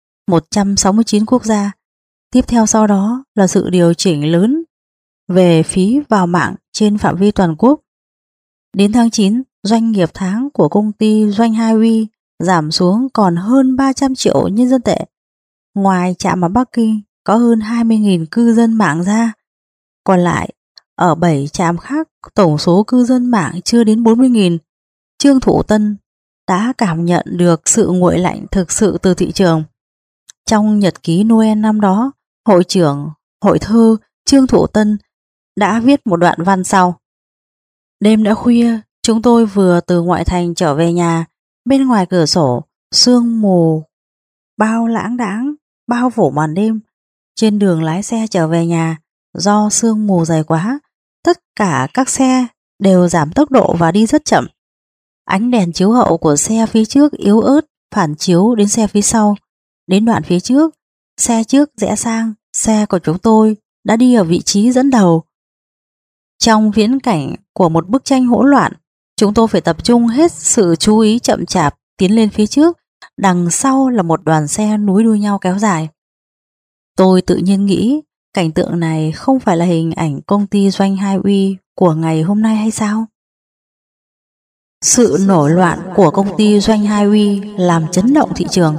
169 quốc gia. Tiếp theo sau đó là sự điều chỉnh lớn về phí vào mạng trên phạm vi toàn quốc. Đến tháng 9, doanh nghiệp tháng của công ty Doanh Hai Uy giảm xuống còn hơn 300 triệu nhân dân tệ. Ngoài trạm ở Bắc Kinh có hơn 20.000 cư dân mạng ra, còn lại ở 7 trạm khác tổng số cư dân mạng chưa đến 40.000. Trương Thủ Tân đã cảm nhận được sự nguội lạnh thực sự từ thị trường. Trong nhật ký Noel năm đó, hội trưởng hội thơ Trương Thủ Tân đã viết một đoạn văn sau. Đêm đã khuya, chúng tôi vừa từ ngoại thành trở về nhà. Bên ngoài cửa sổ, sương mù bao lãng đãng bao phủ màn đêm. Trên đường lái xe trở về nhà, do sương mù dày quá, tất cả các xe đều giảm tốc độ và đi rất chậm. Ánh đèn chiếu hậu của xe phía trước yếu ớt phản chiếu đến xe phía sau. Đến đoạn phía trước, xe trước rẽ sang, xe của chúng tôi đã đi ở vị trí dẫn đầu. Trong viễn cảnh của một bức tranh hỗn loạn, chúng tôi phải tập trung hết sự chú ý chậm chạp tiến lên phía trước, đằng sau là một đoàn xe nối đuôi nhau kéo dài. Tôi tự nhiên nghĩ cảnh tượng này không phải là hình ảnh công ty Doanh Hai Uy của ngày hôm nay hay sao? Sự nổi loạn của công ty Doanh Hai Uy làm chấn động thị trường.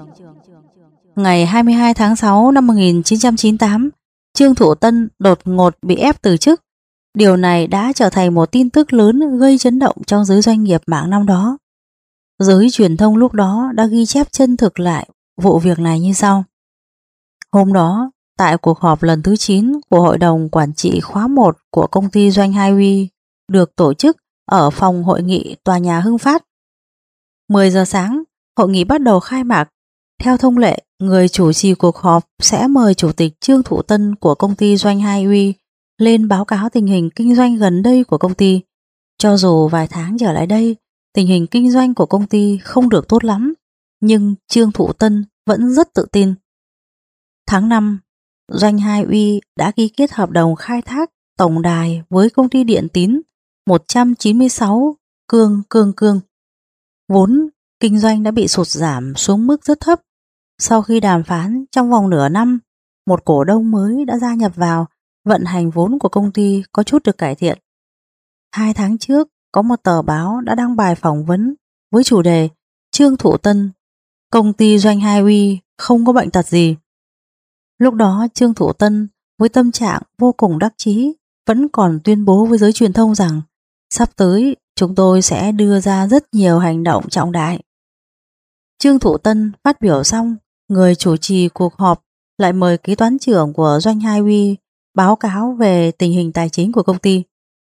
Ngày 22 tháng 6 năm 1998, Trương Thủ Tân đột ngột bị ép từ chức. Điều này đã trở thành một tin tức lớn gây chấn động trong giới doanh nghiệp mạng năm đó. Giới truyền thông lúc đó đã ghi chép chân thực lại vụ việc này như sau. Hôm đó, tại cuộc họp lần thứ 9 của Hội đồng Quản trị khóa 1 của công ty Doanh Hai Uy được tổ chức ở phòng hội nghị tòa nhà Hưng Phát. 10 giờ sáng, hội nghị bắt đầu khai mạc. Theo thông lệ, người chủ trì cuộc họp sẽ mời Chủ tịch Trương Thủ Tân của công ty Doanh Hai Uy lên báo cáo tình hình kinh doanh gần đây của công ty. Cho dù vài tháng trở lại đây, tình hình kinh doanh của công ty không được tốt lắm, nhưng Trương Thủ Tân vẫn rất tự tin. Tháng 5, Doanh Hai Uy đã ký kết hợp đồng khai thác tổng đài với công ty điện tín 196 Cương. Vốn kinh doanh đã bị sụt giảm xuống mức rất thấp. Sau khi đàm phán trong vòng nửa năm, một cổ đông mới đã gia nhập vào, vận hành vốn của công ty có chút được cải thiện. 2 tháng trước, có một tờ báo đã đăng bài phỏng vấn với chủ đề Trương Thủ Tân, công ty Doanh Hai Uy không có bệnh tật gì. Lúc đó Trương Thủ Tân với tâm trạng vô cùng đắc chí vẫn còn tuyên bố với giới truyền thông rằng sắp tới chúng tôi sẽ đưa ra rất nhiều hành động trọng đại. Trương Thủ Tân phát biểu xong, người chủ trì cuộc họp lại mời kế toán trưởng của Doanh Hai Uy báo cáo về tình hình tài chính của công ty.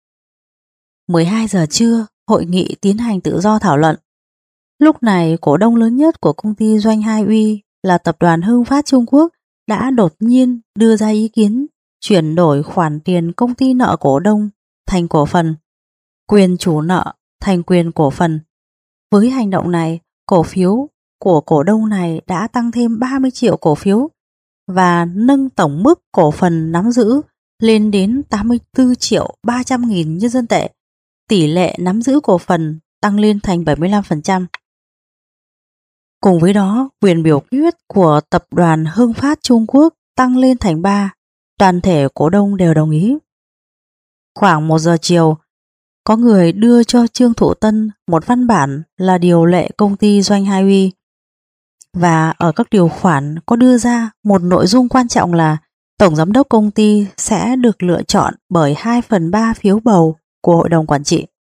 12 giờ trưa, hội nghị tiến hành tự do thảo luận. Lúc này, cổ đông lớn nhất của công ty Doanh Hai Uy là tập đoàn Hưng Phát Trung Quốc đã đột nhiên đưa ra ý kiến chuyển đổi khoản tiền công ty nợ cổ đông thành cổ phần, quyền chủ nợ thành quyền cổ phần. Với hành động này, cổ phiếu của cổ đông này đã tăng thêm 30 triệu cổ phiếu và nâng tổng mức cổ phần nắm giữ lên đến 84 triệu 300 nghìn nhân dân tệ. Tỷ lệ nắm giữ cổ phần tăng lên thành 75%. Cùng với đó, quyền biểu quyết của tập đoàn Hưng Phát Trung Quốc tăng lên thành 3, toàn thể cổ đông đều đồng ý. Khoảng 1 giờ chiều, có người đưa cho Trương Thụ Tân một văn bản là điều lệ công ty Doanh Hai Uy, và ở các điều khoản có đưa ra một nội dung quan trọng là tổng giám đốc công ty sẽ được lựa chọn bởi 2/3 phiếu bầu của hội đồng quản trị.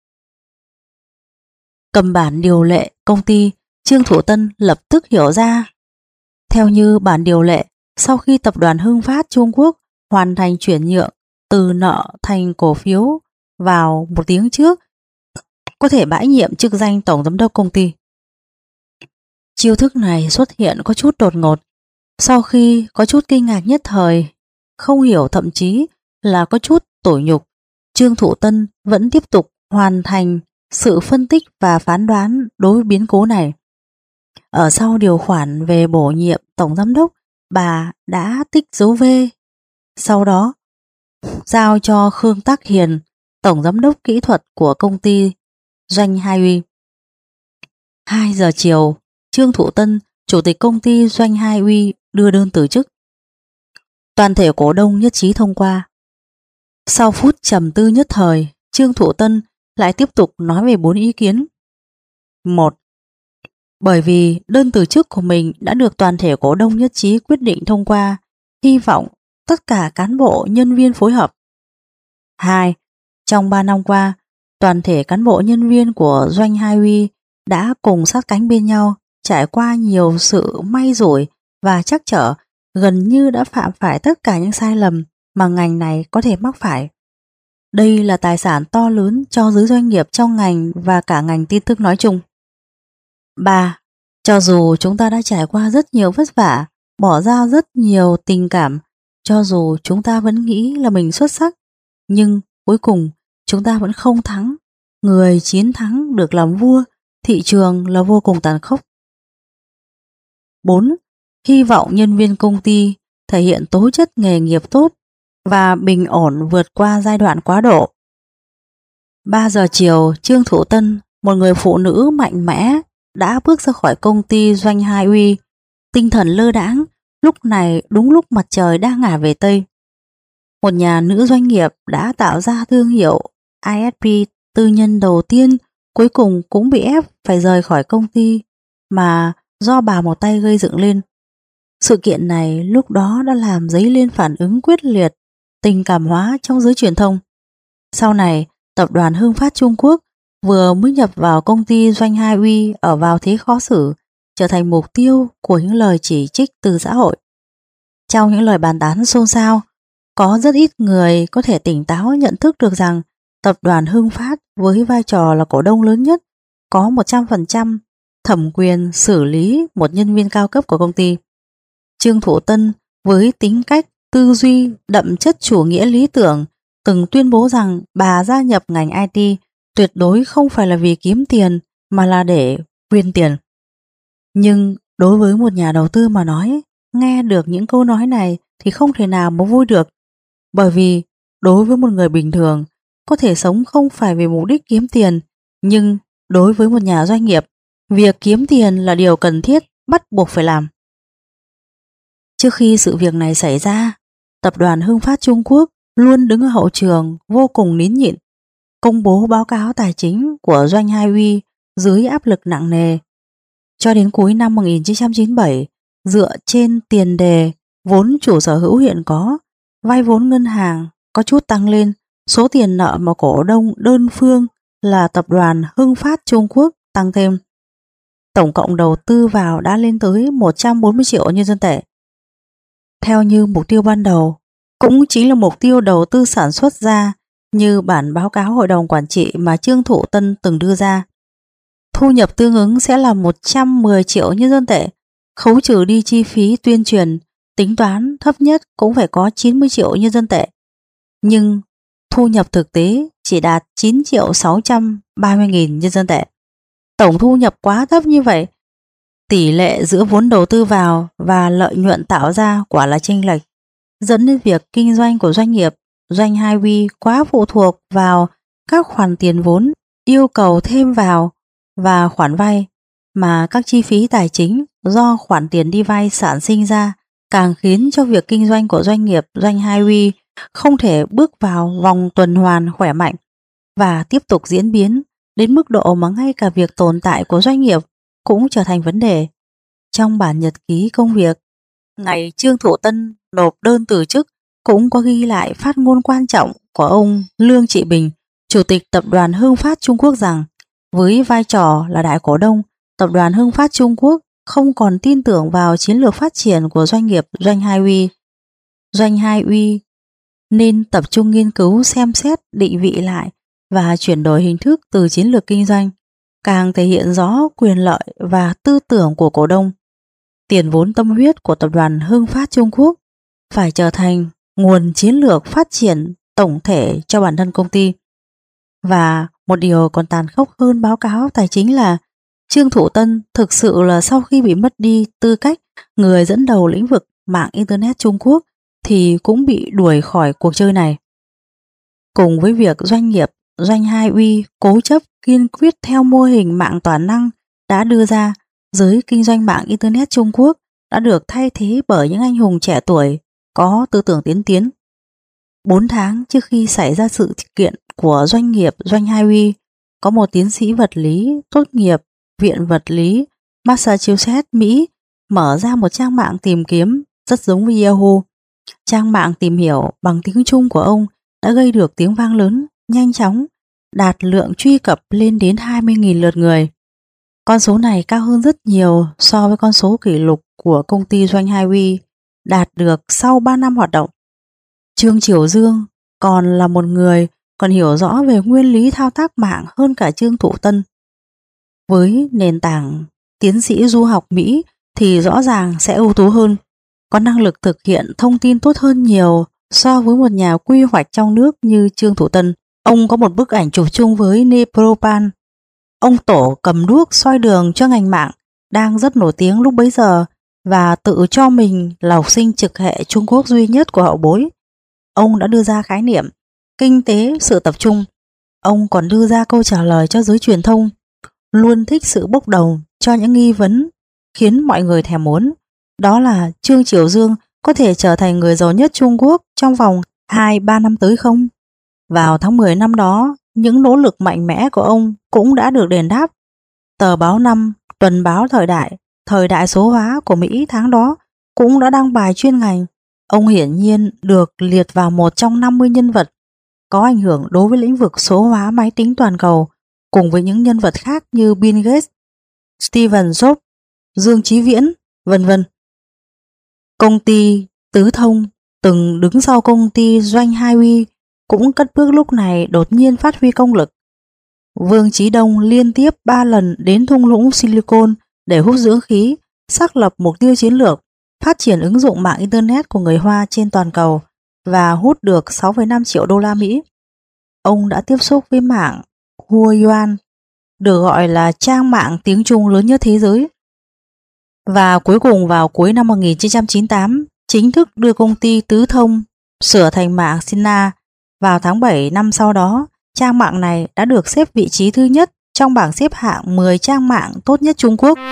Cầm bản điều lệ công ty, Trương Thụ Tân lập tức hiểu ra. Theo như bản điều lệ, sau khi tập đoàn Hưng Phát Trung Quốc hoàn thành chuyển nhượng từ nợ thành cổ phiếu vào 1 tiếng trước, có thể bãi nhiệm chức danh tổng giám đốc công ty. Chiêu thức này xuất hiện có chút đột ngột, sau khi có chút kinh ngạc nhất thời, không hiểu thậm chí là có chút tủi nhục, Trương Thụ Tân vẫn tiếp tục hoàn thành sự phân tích và phán đoán đối với biến cố này. Ở sau điều khoản về bổ nhiệm tổng giám đốc, bà đã tích dấu V. Sau đó, giao cho Khương Tắc Hiền, tổng giám đốc kỹ thuật của công ty Doanh Hai Uy. 2 giờ chiều, Trương Thụ Tân, chủ tịch công ty Doanh Hai Uy đưa đơn từ chức. Toàn thể cổ đông nhất trí thông qua. Sau phút trầm tư nhất thời, Trương Thụ Tân lại tiếp tục nói về 4 ý kiến. 1. Bởi vì đơn từ chức của mình đã được toàn thể cổ đông nhất trí quyết định thông qua, hy vọng tất cả cán bộ nhân viên phối hợp. 2. Trong 3 năm qua, toàn thể cán bộ nhân viên của Doanh Hai Uy đã cùng sát cánh bên nhau, trải qua nhiều sự may rủi và trắc trở, gần như đã phạm phải tất cả những sai lầm mà ngành này có thể mắc phải. Đây là tài sản to lớn cho giới doanh nghiệp trong ngành và cả ngành tin tức nói chung. 3. Cho dù chúng ta đã trải qua rất nhiều vất vả, bỏ ra rất nhiều tình cảm, cho dù chúng ta vẫn nghĩ là mình xuất sắc, nhưng cuối cùng chúng ta vẫn không thắng. Người chiến thắng được làm vua, thị trường là vô cùng tàn khốc. 4. Hy vọng nhân viên công ty thể hiện tố chất nghề nghiệp tốt và bình ổn vượt qua giai đoạn quá độ. 3 giờ chiều, Trương Thụ Tân, một người phụ nữ mạnh mẽ, đã bước ra khỏi công ty Doanh Hai Uy, tinh thần lơ đãng. Lúc này đúng lúc mặt trời đang ngả về Tây. Một nhà nữ doanh nghiệp đã tạo ra thương hiệu ISP tư nhân đầu tiên, cuối cùng cũng bị ép phải rời khỏi công ty mà do bà một tay gây dựng lên. Sự kiện này lúc đó đã làm dấy lên phản ứng quyết liệt, tình cảm hóa trong giới truyền thông. Sau này, tập đoàn Hưng Phát Trung Quốc vừa mới nhập vào công ty Doanh Hai Uy ở vào thế khó xử, trở thành mục tiêu của những lời chỉ trích từ xã hội. Trong những lời bàn tán xôn xao, có rất ít người có thể tỉnh táo nhận thức được rằng tập đoàn Hưng Phát với vai trò là cổ đông lớn nhất có 100% thẩm quyền xử lý một nhân viên cao cấp của công ty. Trương Thụ Tân với tính cách, tư duy đậm chất chủ nghĩa lý tưởng từng tuyên bố rằng bà gia nhập ngành IT tuyệt đối không phải là vì kiếm tiền mà là để quyên tiền. Nhưng đối với một nhà đầu tư mà nói, nghe được những câu nói này thì không thể nào mà vui được. Bởi vì đối với một người bình thường, có thể sống không phải vì mục đích kiếm tiền, nhưng đối với một nhà doanh nghiệp, việc kiếm tiền là điều cần thiết, bắt buộc phải làm. Trước khi sự việc này xảy ra, tập đoàn Hưng Phát Trung Quốc luôn đứng ở hậu trường vô cùng nín nhịn, công bố báo cáo tài chính của Doanh Hai Uy dưới áp lực nặng nề. Cho đến cuối năm 1997, dựa trên tiền đề vốn chủ sở hữu hiện có, vay vốn ngân hàng có chút tăng lên, số tiền nợ mà cổ đông đơn phương là tập đoàn Hưng Phát Trung Quốc tăng thêm. Tổng cộng đầu tư vào đã lên tới 140 triệu nhân dân tệ. Theo như mục tiêu ban đầu, cũng chính là mục tiêu đầu tư sản xuất ra như bản báo cáo hội đồng quản trị mà Trương Thụ Tân từng đưa ra. Thu nhập tương ứng sẽ là 110 triệu nhân dân tệ, khấu trừ đi chi phí tuyên truyền, tính toán thấp nhất cũng phải có 90 triệu nhân dân tệ. Nhưng thu nhập thực tế chỉ đạt 9 triệu 630 nghìn nhân dân tệ. Tổng thu nhập quá thấp như vậy, tỷ lệ giữa vốn đầu tư vào và lợi nhuận tạo ra quả là chênh lệch, dẫn đến việc kinh doanh của doanh nghiệp Doanh Hai Uy quá phụ thuộc vào các khoản tiền vốn yêu cầu thêm vào và khoản vay, mà các chi phí tài chính do khoản tiền đi vay sản sinh ra càng khiến cho việc kinh doanh của doanh nghiệp Doanh 2uy không thể bước vào vòng tuần hoàn khỏe mạnh và tiếp tục diễn biến đến mức độ mà ngay cả việc tồn tại của doanh nghiệp cũng trở thành vấn đề. Trong bản nhật ký công việc, ngày Trương Thủ Tân nộp đơn từ chức cũng có ghi lại phát ngôn quan trọng của ông Lương Trị Bình, Chủ tịch Tập đoàn Hưng Phát Trung Quốc rằng với vai trò là đại cổ đông, Tập đoàn Hưng Phát Trung Quốc không còn tin tưởng vào chiến lược phát triển của doanh nghiệp Doanh 2uy. Doanh 2uy nên tập trung nghiên cứu xem xét định vị lại và chuyển đổi hình thức từ chiến lược kinh doanh, càng thể hiện rõ quyền lợi và tư tưởng của cổ đông. Tiền vốn tâm huyết của Tập đoàn Hưng Phát Trung Quốc phải trở thành nguồn chiến lược phát triển tổng thể cho bản thân công ty. Và một điều còn tàn khốc hơn báo cáo tài chính là Trương Thủ Tân thực sự là sau khi bị mất đi tư cách người dẫn đầu lĩnh vực mạng Internet Trung Quốc thì cũng bị đuổi khỏi cuộc chơi này. Cùng với việc doanh nghiệp Doanh 2uy cố chấp kiên quyết theo mô hình mạng toàn năng đã đưa ra, giới kinh doanh mạng Internet Trung Quốc đã được thay thế bởi những anh hùng trẻ tuổi có tư tưởng tiến tiến. 4 tháng trước khi xảy ra sự kiện của doanh nghiệp Doanh 2uy, có một tiến sĩ vật lý tốt nghiệp Viện Vật lý Massachusetts, Mỹ mở ra một trang mạng tìm kiếm rất giống với Yahoo. Trang mạng tìm hiểu bằng tiếng Trung của ông đã gây được tiếng vang lớn, nhanh chóng, đạt lượng truy cập lên đến 20.000 lượt người. Con số này cao hơn rất nhiều so với con số kỷ lục của công ty Doanh 2uy đạt được sau 3 năm hoạt động. Trương Triều Dương còn là một người còn hiểu rõ về nguyên lý thao tác mạng hơn cả Trương Thủ Tân. Với nền tảng tiến sĩ du học Mỹ thì rõ ràng sẽ ưu tú hơn, có năng lực thực hiện thông tin tốt hơn nhiều so với một nhà quy hoạch trong nước như Trương Thủ Tân. Ông có một bức ảnh chụp chung với Nepropan, ông tổ cầm đuốc soi đường cho ngành mạng đang rất nổi tiếng lúc bấy giờ và tự cho mình là học sinh trực hệ Trung Quốc duy nhất của hậu bối. Ông đã đưa ra khái niệm kinh tế sự tập trung. Ông còn đưa ra câu trả lời cho giới truyền thông, luôn thích sự bốc đồng cho những nghi vấn khiến mọi người thèm muốn. Đó là Trương Triều Dương có thể trở thành người giàu nhất Trung Quốc trong vòng 2-3 năm tới không? Vào tháng 10 năm đó, những nỗ lực mạnh mẽ của ông cũng đã được đền đáp. Tờ báo năm tuần báo thời đại số hóa của Mỹ tháng đó cũng đã đăng bài chuyên ngành. Ông hiển nhiên được liệt vào một trong 50 nhân vật có ảnh hưởng đối với lĩnh vực số hóa máy tính toàn cầu, cùng với những nhân vật khác như Bill Gates, Steve Jobs, Dương Chí Viễn, vân vân. Công ty Tứ Thông từng đứng sau công ty Doanh 2uy cũng cất bước lúc này đột nhiên phát huy công lực. Vương Chí Đông liên tiếp 3 lần đến thung lũng Silicon để hút dưỡng khí, xác lập mục tiêu chiến lược phát triển ứng dụng mạng Internet của người Hoa trên toàn cầu và hút được 6,5 triệu đô la Mỹ. Ông đã tiếp xúc với mạng Huoyuan, được gọi là trang mạng tiếng Trung lớn nhất thế giới. Và cuối cùng vào cuối năm 1998, chính thức đưa công ty Tứ Thông sửa thành mạng Sina. Vào tháng 7 năm sau đó, trang mạng này đã được xếp vị trí thứ nhất trong bảng xếp hạng 10 trang mạng tốt nhất Trung Quốc.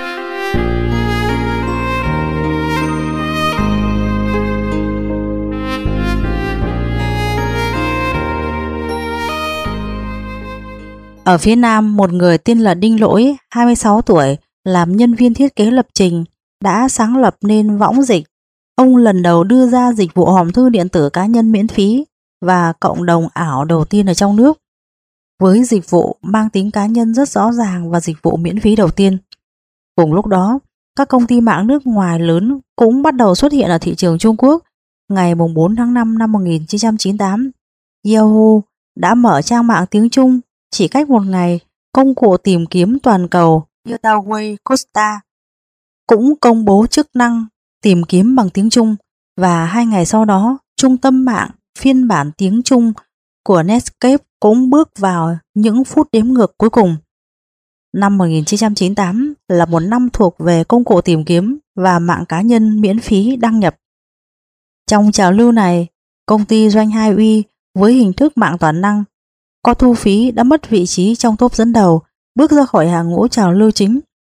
Ở phía Nam, một người tên là Đinh Lỗi, 26 tuổi, làm nhân viên thiết kế lập trình, đã sáng lập nên Võng Dịch. Ông lần đầu đưa ra dịch vụ hòm thư điện tử cá nhân miễn phí và cộng đồng ảo đầu tiên ở trong nước. Với dịch vụ mang tính cá nhân rất rõ ràng và dịch vụ miễn phí đầu tiên. Cùng lúc đó, các công ty mạng nước ngoài lớn cũng bắt đầu xuất hiện ở thị trường Trung Quốc. Ngày 4 tháng 5 năm 1998, Yahoo đã mở trang mạng tiếng Trung. Chỉ cách một ngày, công cụ tìm kiếm toàn cầu Yotaway Costa cũng công bố chức năng tìm kiếm bằng tiếng Trung, và 2 ngày sau đó, trung tâm mạng phiên bản tiếng Trung của Netscape cũng bước vào những phút đếm ngược cuối cùng. Năm 1998 là một năm thuộc về công cụ tìm kiếm và mạng cá nhân miễn phí đăng nhập. Trong trào lưu này, công ty Doanh 2uy với hình thức mạng toàn năng có thu phí đã mất vị trí trong top dẫn đầu, bước ra khỏi hàng ngũ trào lưu chính.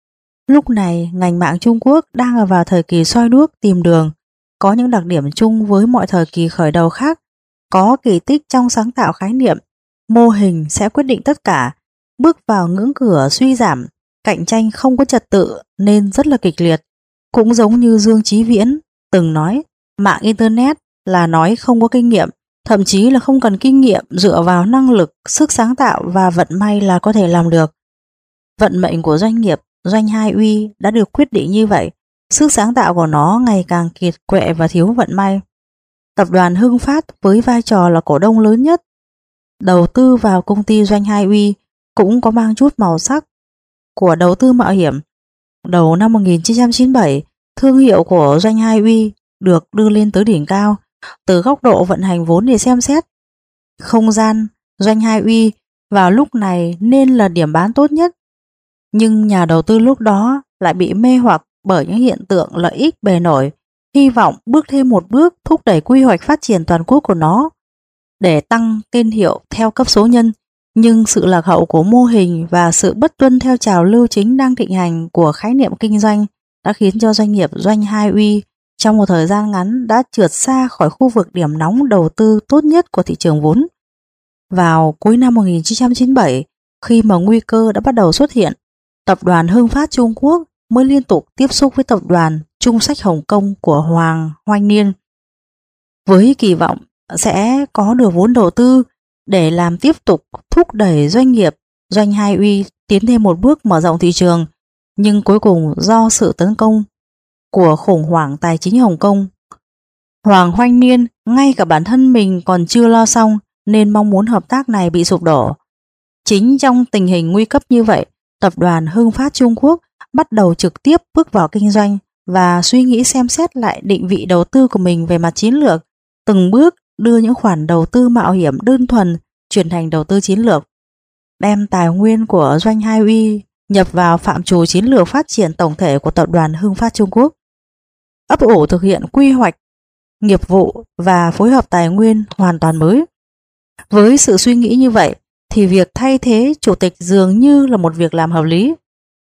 Lúc này, ngành mạng Trung Quốc đang ở vào thời kỳ soi đuốc tìm đường, có những đặc điểm chung với mọi thời kỳ khởi đầu khác, có kỳ tích trong sáng tạo khái niệm, mô hình sẽ quyết định tất cả, bước vào ngưỡng cửa suy giảm, cạnh tranh không có trật tự nên rất là kịch liệt. Cũng giống như Dương Chí Viễn từng nói, mạng Internet là nói không có kinh nghiệm, thậm chí là không cần kinh nghiệm, dựa vào năng lực, sức sáng tạo và vận may là có thể làm được. Vận mệnh của doanh nghiệp Doanh 2 Uy đã được quyết định như vậy, sức sáng tạo của nó ngày càng kiệt quệ và thiếu vận may. Tập đoàn Hưng Phát với vai trò là cổ đông lớn nhất, đầu tư vào công ty Doanh 2 Uy cũng có mang chút màu sắc của đầu tư mạo hiểm. Đầu năm 1997, thương hiệu của Doanh 2 Uy được đưa lên tới đỉnh cao. Từ góc độ vận hành vốn để xem xét, không gian Doanh 2 Uy vào lúc này nên là điểm bán tốt nhất. Nhưng nhà đầu tư lúc đó lại bị mê hoặc bởi những hiện tượng lợi ích bề nổi, hy vọng bước thêm một bước thúc đẩy quy hoạch phát triển toàn quốc của nó để tăng tên hiệu theo cấp số nhân. Nhưng sự lạc hậu của mô hình và sự bất tuân theo trào lưu chính đang thịnh hành của khái niệm kinh doanh đã khiến cho doanh nghiệp Doanh 2 Uy trong một thời gian ngắn đã trượt xa khỏi khu vực điểm nóng đầu tư tốt nhất của thị trường vốn. Vào cuối năm 1997, khi mà nguy cơ đã bắt đầu xuất hiện, tập đoàn Hưng Phát Trung Quốc mới liên tục tiếp xúc với tập đoàn Trung Sách Hồng Kông của Hoàng Hoanh Niên với kỳ vọng sẽ có được vốn đầu tư để làm tiếp tục thúc đẩy doanh nghiệp Doanh 2 Uy tiến thêm một bước mở rộng thị trường. Nhưng cuối cùng do sự tấn công của khủng hoảng tài chính Hồng Kông, Hoàng Hoanh Niên ngay cả bản thân mình còn chưa lo xong nên mong muốn hợp tác này bị sụp đổ. Chính trong tình hình nguy cấp như vậy, tập đoàn Hưng Phát Trung Quốc bắt đầu trực tiếp bước vào kinh doanh và suy nghĩ xem xét lại định vị đầu tư của mình về mặt chiến lược, từng bước đưa những khoản đầu tư mạo hiểm đơn thuần chuyển thành đầu tư chiến lược, đem tài nguyên của Doanh 2 Uy nhập vào phạm trù chiến lược phát triển tổng thể của tập đoàn Hưng Phát Trung Quốc, ấp ủ thực hiện quy hoạch nghiệp vụ và phối hợp tài nguyên hoàn toàn mới. Với sự suy nghĩ như vậy thì việc thay thế chủ tịch dường như là một việc làm hợp lý.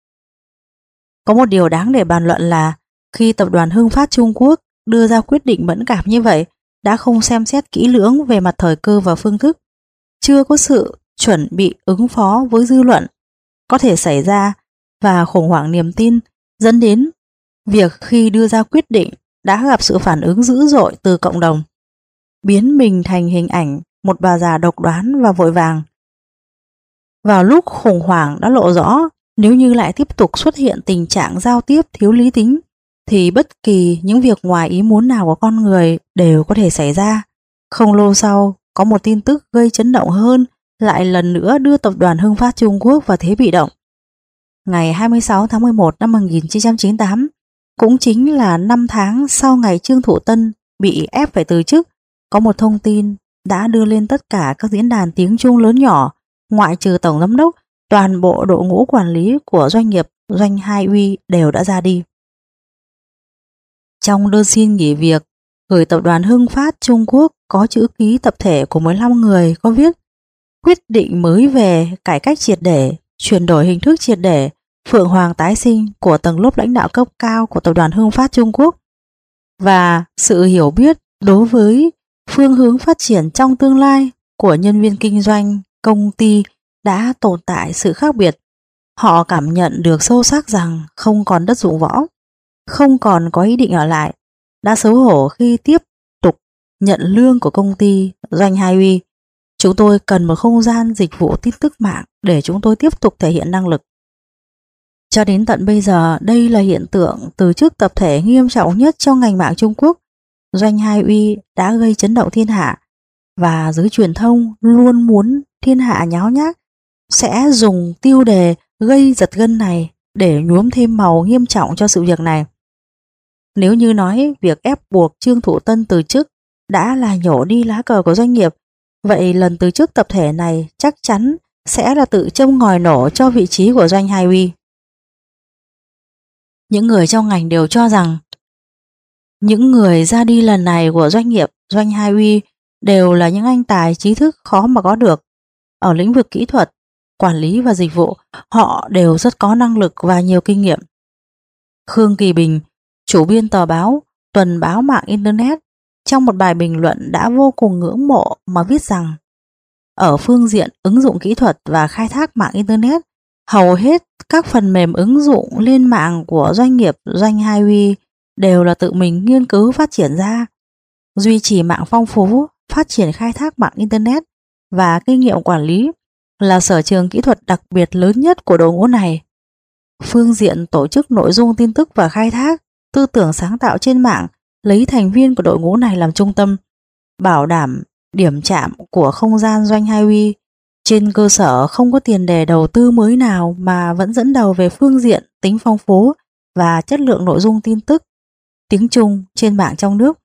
Có một điều đáng để bàn luận là khi tập đoàn Hưng Phát Trung Quốc đưa ra quyết định mẫn cảm như vậy, đã không xem xét kỹ lưỡng về mặt thời cơ và phương thức, chưa có sự chuẩn bị ứng phó với dư luận có thể xảy ra và khủng hoảng niềm tin, dẫn đến việc khi đưa ra quyết định đã gặp sự phản ứng dữ dội từ cộng đồng, biến mình thành hình ảnh một bà già độc đoán và vội vàng. Vào lúc khủng hoảng đã lộ rõ, nếu như lại tiếp tục xuất hiện tình trạng giao tiếp thiếu lý tính, thì bất kỳ những việc ngoài ý muốn nào của con người đều có thể xảy ra. Không lâu sau, có một tin tức gây chấn động hơn lại lần nữa đưa tập đoàn Hưng Phát Trung Quốc vào thế bị động. Ngày 26 tháng 11 năm 1998, cũng chính là 5 tháng sau ngày Trương Thụ Tân bị ép phải từ chức, có một thông tin đã đưa lên tất cả các diễn đàn tiếng Trung lớn nhỏ, ngoại trừ tổng giám đốc, toàn bộ đội ngũ quản lý của doanh nghiệp Doanh 2 Uy đều đã ra đi. Trong đơn xin nghỉ việc gửi tập đoàn Hưng Phát Trung Quốc có chữ ký tập thể của 15 người có viết: quyết định mới về cải cách triệt để, chuyển đổi hình thức triệt để, phượng hoàng tái sinh của tầng lớp lãnh đạo cấp cao của tập đoàn Hưng Phát Trung Quốc và sự hiểu biết đối với phương hướng phát triển trong tương lai của nhân viên kinh doanh công ty đã tồn tại sự khác biệt. Họ cảm nhận được sâu sắc rằng không còn đất dụng võ, không còn có ý định ở lại, đã xấu hổ khi tiếp tục nhận lương của công ty Doanh 2 Uy. Chúng tôi cần một không gian dịch vụ tin tức mạng để chúng tôi tiếp tục thể hiện năng lực. Cho đến tận bây giờ, đây là hiện tượng từ chức tập thể nghiêm trọng nhất trong ngành mạng Trung Quốc. Doanh 2 Uy đã gây chấn động thiên hạ và giới truyền thông luôn muốn thiên hạ nháo nhác sẽ dùng tiêu đề gây giật gân này để nhuốm thêm màu nghiêm trọng cho sự việc này. Nếu như nói việc ép buộc Trương Thụ Tân từ chức đã là nhổ đi lá cờ của doanh nghiệp, vậy lần từ chức tập thể này chắc chắn sẽ là tự châm ngòi nổ cho vị trí của Doanh 2 Uy. Những người trong ngành đều cho rằng những người ra đi lần này của doanh nghiệp Doanh 2 Uy đều là những anh tài trí thức khó mà có được. Ở lĩnh vực kỹ thuật, quản lý và dịch vụ, họ đều rất có năng lực và nhiều kinh nghiệm. Khương Kỳ Bình, chủ biên tờ báo Tuần báo mạng Internet, trong một bài bình luận đã vô cùng ngưỡng mộ mà viết rằng ở phương diện ứng dụng kỹ thuật và khai thác mạng Internet, hầu hết các phần mềm ứng dụng lên mạng của doanh nghiệp Doanh 2uy đều là tự mình nghiên cứu phát triển ra. Duy trì mạng phong phú, phát triển khai thác mạng Internet và kinh nghiệm quản lý là sở trường kỹ thuật đặc biệt lớn nhất của đội ngũ này. Phương diện tổ chức nội dung tin tức và khai thác, tư tưởng sáng tạo trên mạng lấy thành viên của đội ngũ này làm trung tâm, bảo đảm điểm chạm của không gian Doanh 2uy trên cơ sở không có tiền đề đầu tư mới nào mà vẫn dẫn đầu về phương diện tính phong phú và chất lượng nội dung tin tức tiếng Trung trên mạng trong nước.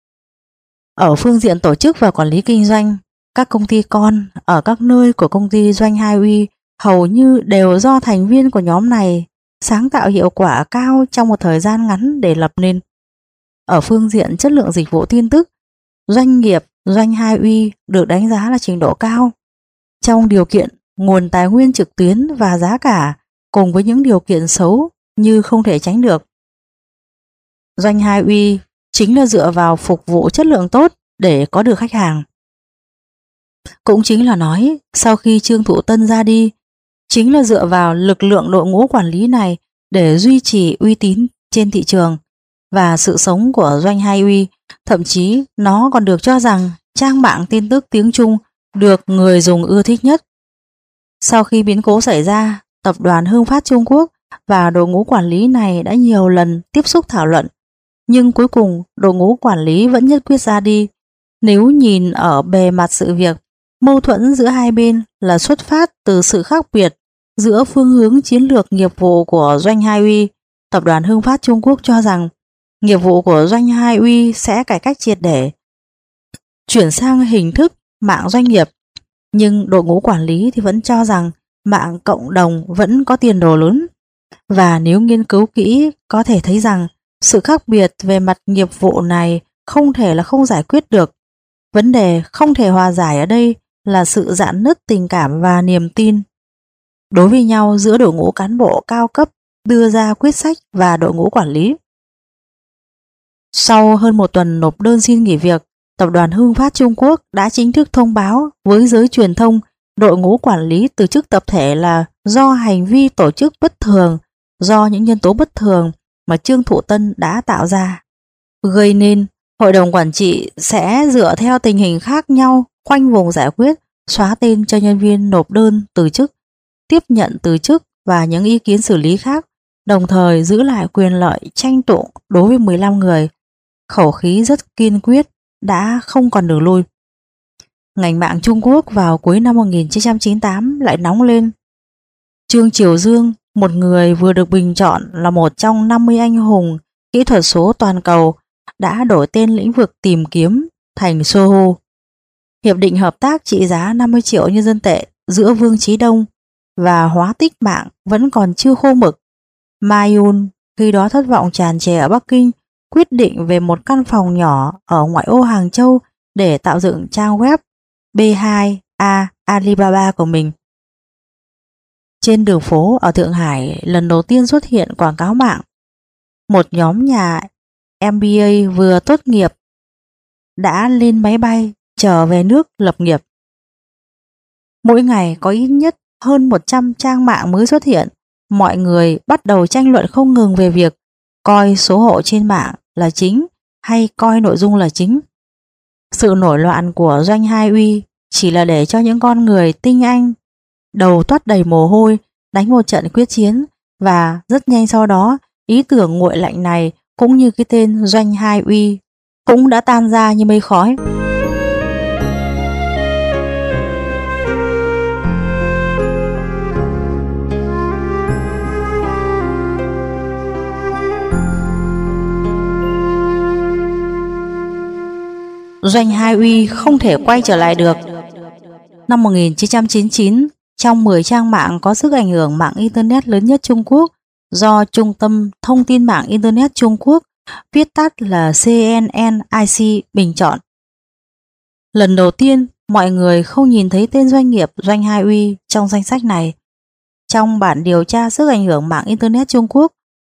Ở phương diện tổ chức và quản lý kinh doanh, các công ty con ở các nơi của công ty Doanh 2uy hầu như đều do thành viên của nhóm này sáng tạo hiệu quả cao trong một thời gian ngắn để lập nên. Ở phương diện chất lượng dịch vụ tin tức, doanh nghiệp Doanh 2uy được đánh giá là trình độ cao. Trong điều kiện nguồn tài nguyên trực tuyến và giá cả cùng với những điều kiện xấu như không thể tránh được, Doanh 2uy chính là dựa vào phục vụ chất lượng tốt để có được khách hàng. Cũng chính là nói, sau khi Trương Thụ Tân ra đi, chính là dựa vào lực lượng đội ngũ quản lý này để duy trì uy tín trên thị trường và sự sống của Doanh 2uy. Thậm chí nó còn được cho rằng trang mạng tin tức tiếng Trung được người dùng ưa thích nhất. Sau khi biến cố xảy ra, tập đoàn Hưng Phát Trung Quốc và đội ngũ quản lý này đã nhiều lần tiếp xúc thảo luận, nhưng cuối cùng đội ngũ quản lý vẫn nhất quyết ra đi. Nếu nhìn ở bề mặt sự việc, mâu thuẫn giữa hai bên là xuất phát từ sự khác biệt giữa phương hướng chiến lược nghiệp vụ của Doanh 2uy. Tập đoàn Hưng Phát Trung Quốc cho rằng nghiệp vụ của Doanh 2uy sẽ cải cách triệt để, chuyển sang hình thức mạng doanh nghiệp, nhưng đội ngũ quản lý thì vẫn cho rằng mạng cộng đồng vẫn có tiền đồ lớn. Và nếu nghiên cứu kỹ có thể thấy rằng sự khác biệt về mặt nghiệp vụ này không thể là không giải quyết được. Vấn đề không thể hòa giải ở đây là sự rạn nứt tình cảm và niềm tin đối với nhau giữa đội ngũ cán bộ cao cấp đưa ra quyết sách và đội ngũ quản lý. Sau hơn một tuần nộp đơn xin nghỉ việc, tập đoàn Hưng Phát Trung Quốc đã chính thức thông báo với giới truyền thông đội ngũ quản lý từ chức tập thể là do hành vi tổ chức bất thường, do những nhân tố bất thường mà Trương Thụ Tân đã tạo ra, gây nên hội đồng quản trị sẽ dựa theo tình hình khác nhau khoanh vùng giải quyết, xóa tên cho nhân viên nộp đơn từ chức, tiếp nhận từ chức và những ý kiến xử lý khác, đồng thời giữ lại quyền lợi tranh tụng đối với 15 người. Khẩu khí rất kiên quyết, đã không còn đường lui. Ngành mạng Trung Quốc vào cuối năm 1998 lại nóng lên. Trương Triều Dương, một người vừa được bình chọn là một trong 50 anh hùng kỹ thuật số toàn cầu, đã đổi tên lĩnh vực tìm kiếm thành Sohu. Hiệp định hợp tác trị giá 50 triệu nhân dân tệ giữa Vương Chí Đông và Hóa Tích Mạng vẫn còn chưa khô mực. Ma Yun khi đó thất vọng tràn trề ở Bắc Kinh, quyết định về một căn phòng nhỏ ở ngoại ô Hàng Châu để tạo dựng trang web B2A Alibaba của mình. Trên đường phố ở Thượng Hải lần đầu tiên xuất hiện quảng cáo mạng. Một nhóm nhà MBA vừa tốt nghiệp đã lên máy bay trở về nước lập nghiệp. Mỗi ngày có ít nhất hơn 100 trang mạng mới xuất hiện. Mọi người bắt đầu tranh luận không ngừng về việc coi số hộ trên mạng là chính hay coi nội dung là chính. Sự nổi loạn của Doanh 2uy chỉ là để cho những con người tinh anh đầu toát đầy mồ hôi đánh một trận quyết chiến, và rất nhanh sau đó ý tưởng nguội lạnh này cũng như cái tên Doanh 2uy cũng đã tan ra như mây khói. Doanh 2uy không thể quay trở lại được. Năm 1999, trong 10 trang mạng có sức ảnh hưởng mạng Internet lớn nhất Trung Quốc do Trung tâm Thông tin mạng Internet Trung Quốc, viết tắt là CNNIC, bình chọn. Lần đầu tiên, mọi người không nhìn thấy tên doanh nghiệp Doanh 2uy trong danh sách này. Trong bản điều tra sức ảnh hưởng mạng Internet Trung Quốc,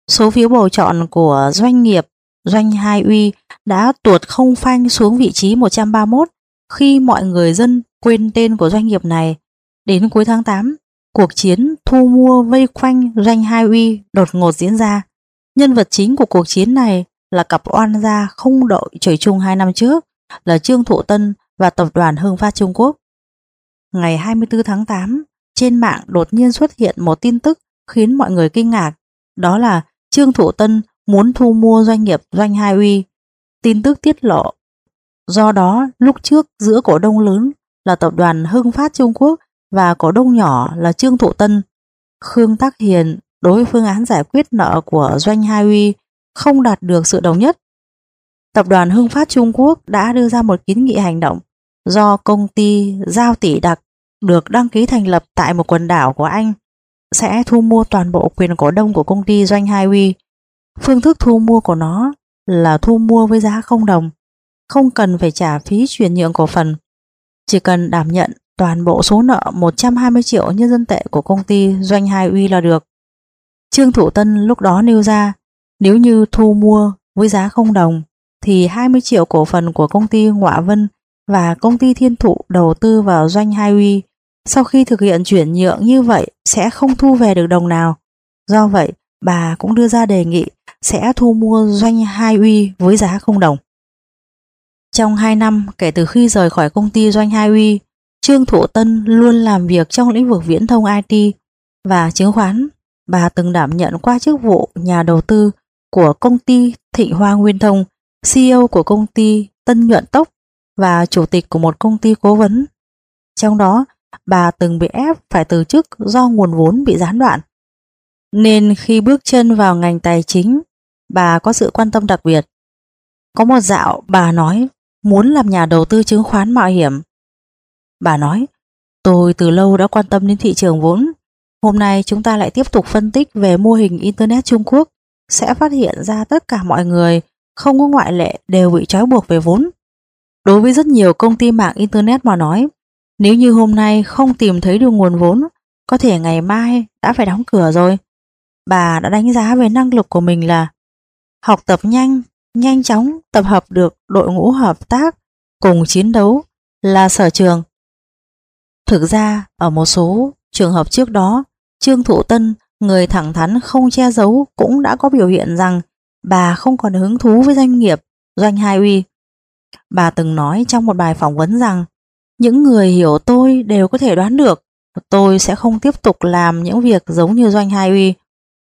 Số phiếu bầu chọn của doanh nghiệp Doanh Hai Uy đã tuột không phanh xuống vị trí 131 khi mọi người dân quên tên của doanh nghiệp này. Đến cuối tháng 8, cuộc chiến thu mua vây quanh Doanh Hai Uy đột ngột diễn ra. Nhân vật chính của cuộc chiến này là cặp oan gia không đội trời chung 2 năm trước là Trương Thụ Tân và tập đoàn Hưng Phát Trung Quốc. Ngày 24 tháng 8, trên mạng đột nhiên xuất hiện một tin tức khiến mọi người kinh ngạc, đó là Trương Thụ Tân muốn thu mua doanh nghiệp Doanh Hai Uy. Tin tức tiết lộ, do đó lúc trước giữa cổ đông lớn là tập đoàn Hưng Phát Trung Quốc và cổ đông nhỏ là Trương Thụ Tân, Khương Tác Hiền đối với phương án giải quyết nợ của Doanh Hai Uy không đạt được sự đồng nhất. Tập đoàn Hưng Phát Trung Quốc đã đưa ra một kiến nghị hành động do công ty Giao Tỷ Đặc được đăng ký thành lập tại một quần đảo của Anh sẽ thu mua toàn bộ quyền cổ đông của công ty Doanh Hai Uy. Phương thức thu mua của nó là thu mua với giá $0, không cần phải trả phí chuyển nhượng cổ phần, chỉ cần đảm nhận toàn bộ số nợ 120 triệu nhân dân tệ của công ty Doanh Hai Uy là được. Trương Thụ Tân lúc đó nêu ra, nếu như thu mua với giá $0 thì 20 triệu cổ phần của công ty Ngọa Vân và công ty Thiên Thụ đầu tư vào Doanh Hai Uy, sau khi thực hiện chuyển nhượng như vậy sẽ không thu về được đồng nào. Do vậy, bà cũng đưa ra đề nghị sẽ thu mua Doanh Hai Uy với giá $0. Trong 2 năm kể từ khi rời khỏi công ty Doanh Hai Uy, Trương Thụ Tân luôn làm việc trong lĩnh vực viễn thông IT và chứng khoán. Bà từng đảm nhận qua chức vụ nhà đầu tư của công ty Thịnh Hoa Nguyên Thông, CEO của công ty Tân Nhuận Tốc và chủ tịch của một công ty cố vấn. Trong đó, bà từng bị ép phải từ chức do nguồn vốn bị gián đoạn. Nên khi bước chân vào ngành tài chính, bà có sự quan tâm đặc biệt. Có một dạo bà nói muốn làm nhà đầu tư chứng khoán mạo hiểm. Bà nói, tôi từ lâu đã quan tâm đến thị trường vốn. Hôm nay chúng ta lại tiếp tục phân tích về mô hình Internet Trung Quốc, sẽ phát hiện ra tất cả mọi người, không có ngoại lệ, đều bị trói buộc về vốn. Đối với rất nhiều công ty mạng Internet mà nói, nếu như hôm nay không tìm thấy được nguồn vốn, có thể ngày mai đã phải đóng cửa rồi. Bà đã đánh giá về năng lực của mình là học tập nhanh, nhanh chóng tập hợp được đội ngũ hợp tác cùng chiến đấu là sở trường. Thực ra, ở một số trường hợp trước đó, Trương Thụ Tân, người thẳng thắn không che giấu, cũng đã có biểu hiện rằng bà không còn hứng thú với doanh nghiệp Doanh Hai Uy. Bà từng nói trong một bài phỏng vấn rằng những người hiểu tôi đều có thể đoán được tôi sẽ không tiếp tục làm những việc giống như Doanh Hai Uy.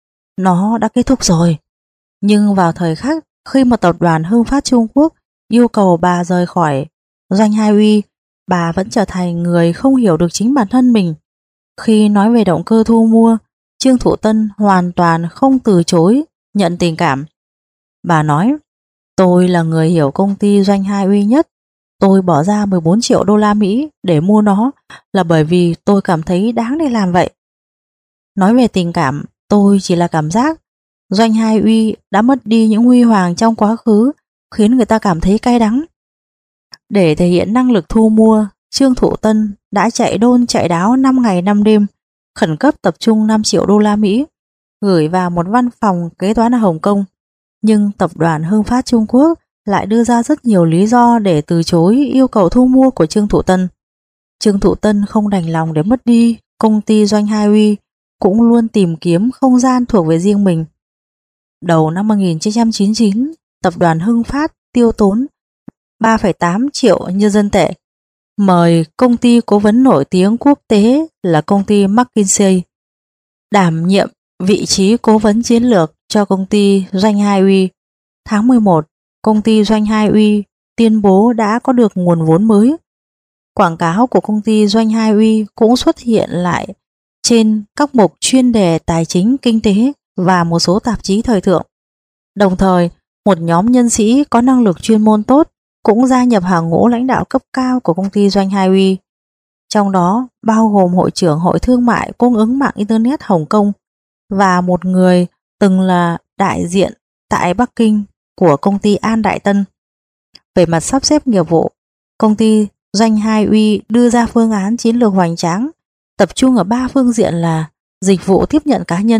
Nó đã kết thúc rồi. Nhưng vào thời khắc khi mà tập đoàn Hưng Phát Trung Quốc yêu cầu bà rời khỏi Doanh Hai Uy, bà vẫn trở thành người không hiểu được chính bản thân mình. Khi nói về động cơ thu mua, Trương Thụ Tân hoàn toàn không từ chối nhận tình cảm. Bà nói, tôi là người hiểu công ty Doanh Hai Uy nhất. Tôi bỏ ra 14 triệu đô la Mỹ để mua nó là bởi vì tôi cảm thấy đáng để làm vậy. Nói về tình cảm, tôi chỉ là cảm giác Doanh Hai Uy đã mất đi những huy hoàng trong quá khứ, khiến người ta cảm thấy cay đắng. Để thể hiện năng lực thu mua, Trương Thụ Tân đã chạy đôn chạy đáo 5 ngày 5 đêm, khẩn cấp tập trung 5 triệu đô la Mỹ, gửi vào một văn phòng kế toán ở Hồng Kông. Nhưng tập đoàn Hưng Phát Trung Quốc lại đưa ra rất nhiều lý do để từ chối yêu cầu thu mua của Trương Thụ Tân. Trương Thụ Tân không đành lòng để mất đi công ty Doanh Hai Uy, cũng luôn tìm kiếm không gian thuộc về riêng mình. Đầu năm 1999, tập đoàn Hưng Phát tiêu tốn 3,8 triệu nhân dân tệ, mời công ty cố vấn nổi tiếng quốc tế là công ty McKinsey đảm nhiệm vị trí cố vấn chiến lược cho công ty Doanh Hai Uy. Tháng 11, công ty Doanh Hai Uy tuyên bố đã có được nguồn vốn mới. Quảng cáo của công ty Doanh Hai Uy cũng xuất hiện lại trên các mục chuyên đề tài chính, kinh tế và một số tạp chí thời thượng. Đồng thời, một nhóm nhân sĩ có năng lực chuyên môn tốt cũng gia nhập hàng ngũ lãnh đạo cấp cao của công ty Doanh Hai Uy. Trong đó bao gồm Hội trưởng Hội Thương mại Cung ứng mạng Internet Hồng Kông và một người từng là đại diện tại Bắc Kinh của công ty An Đại Tân. Về mặt sắp xếp nghiệp vụ, công ty Doanh Hai Uy đưa ra phương án chiến lược hoành tráng, tập trung ở 3 phương diện là dịch vụ tiếp nhận cá nhân,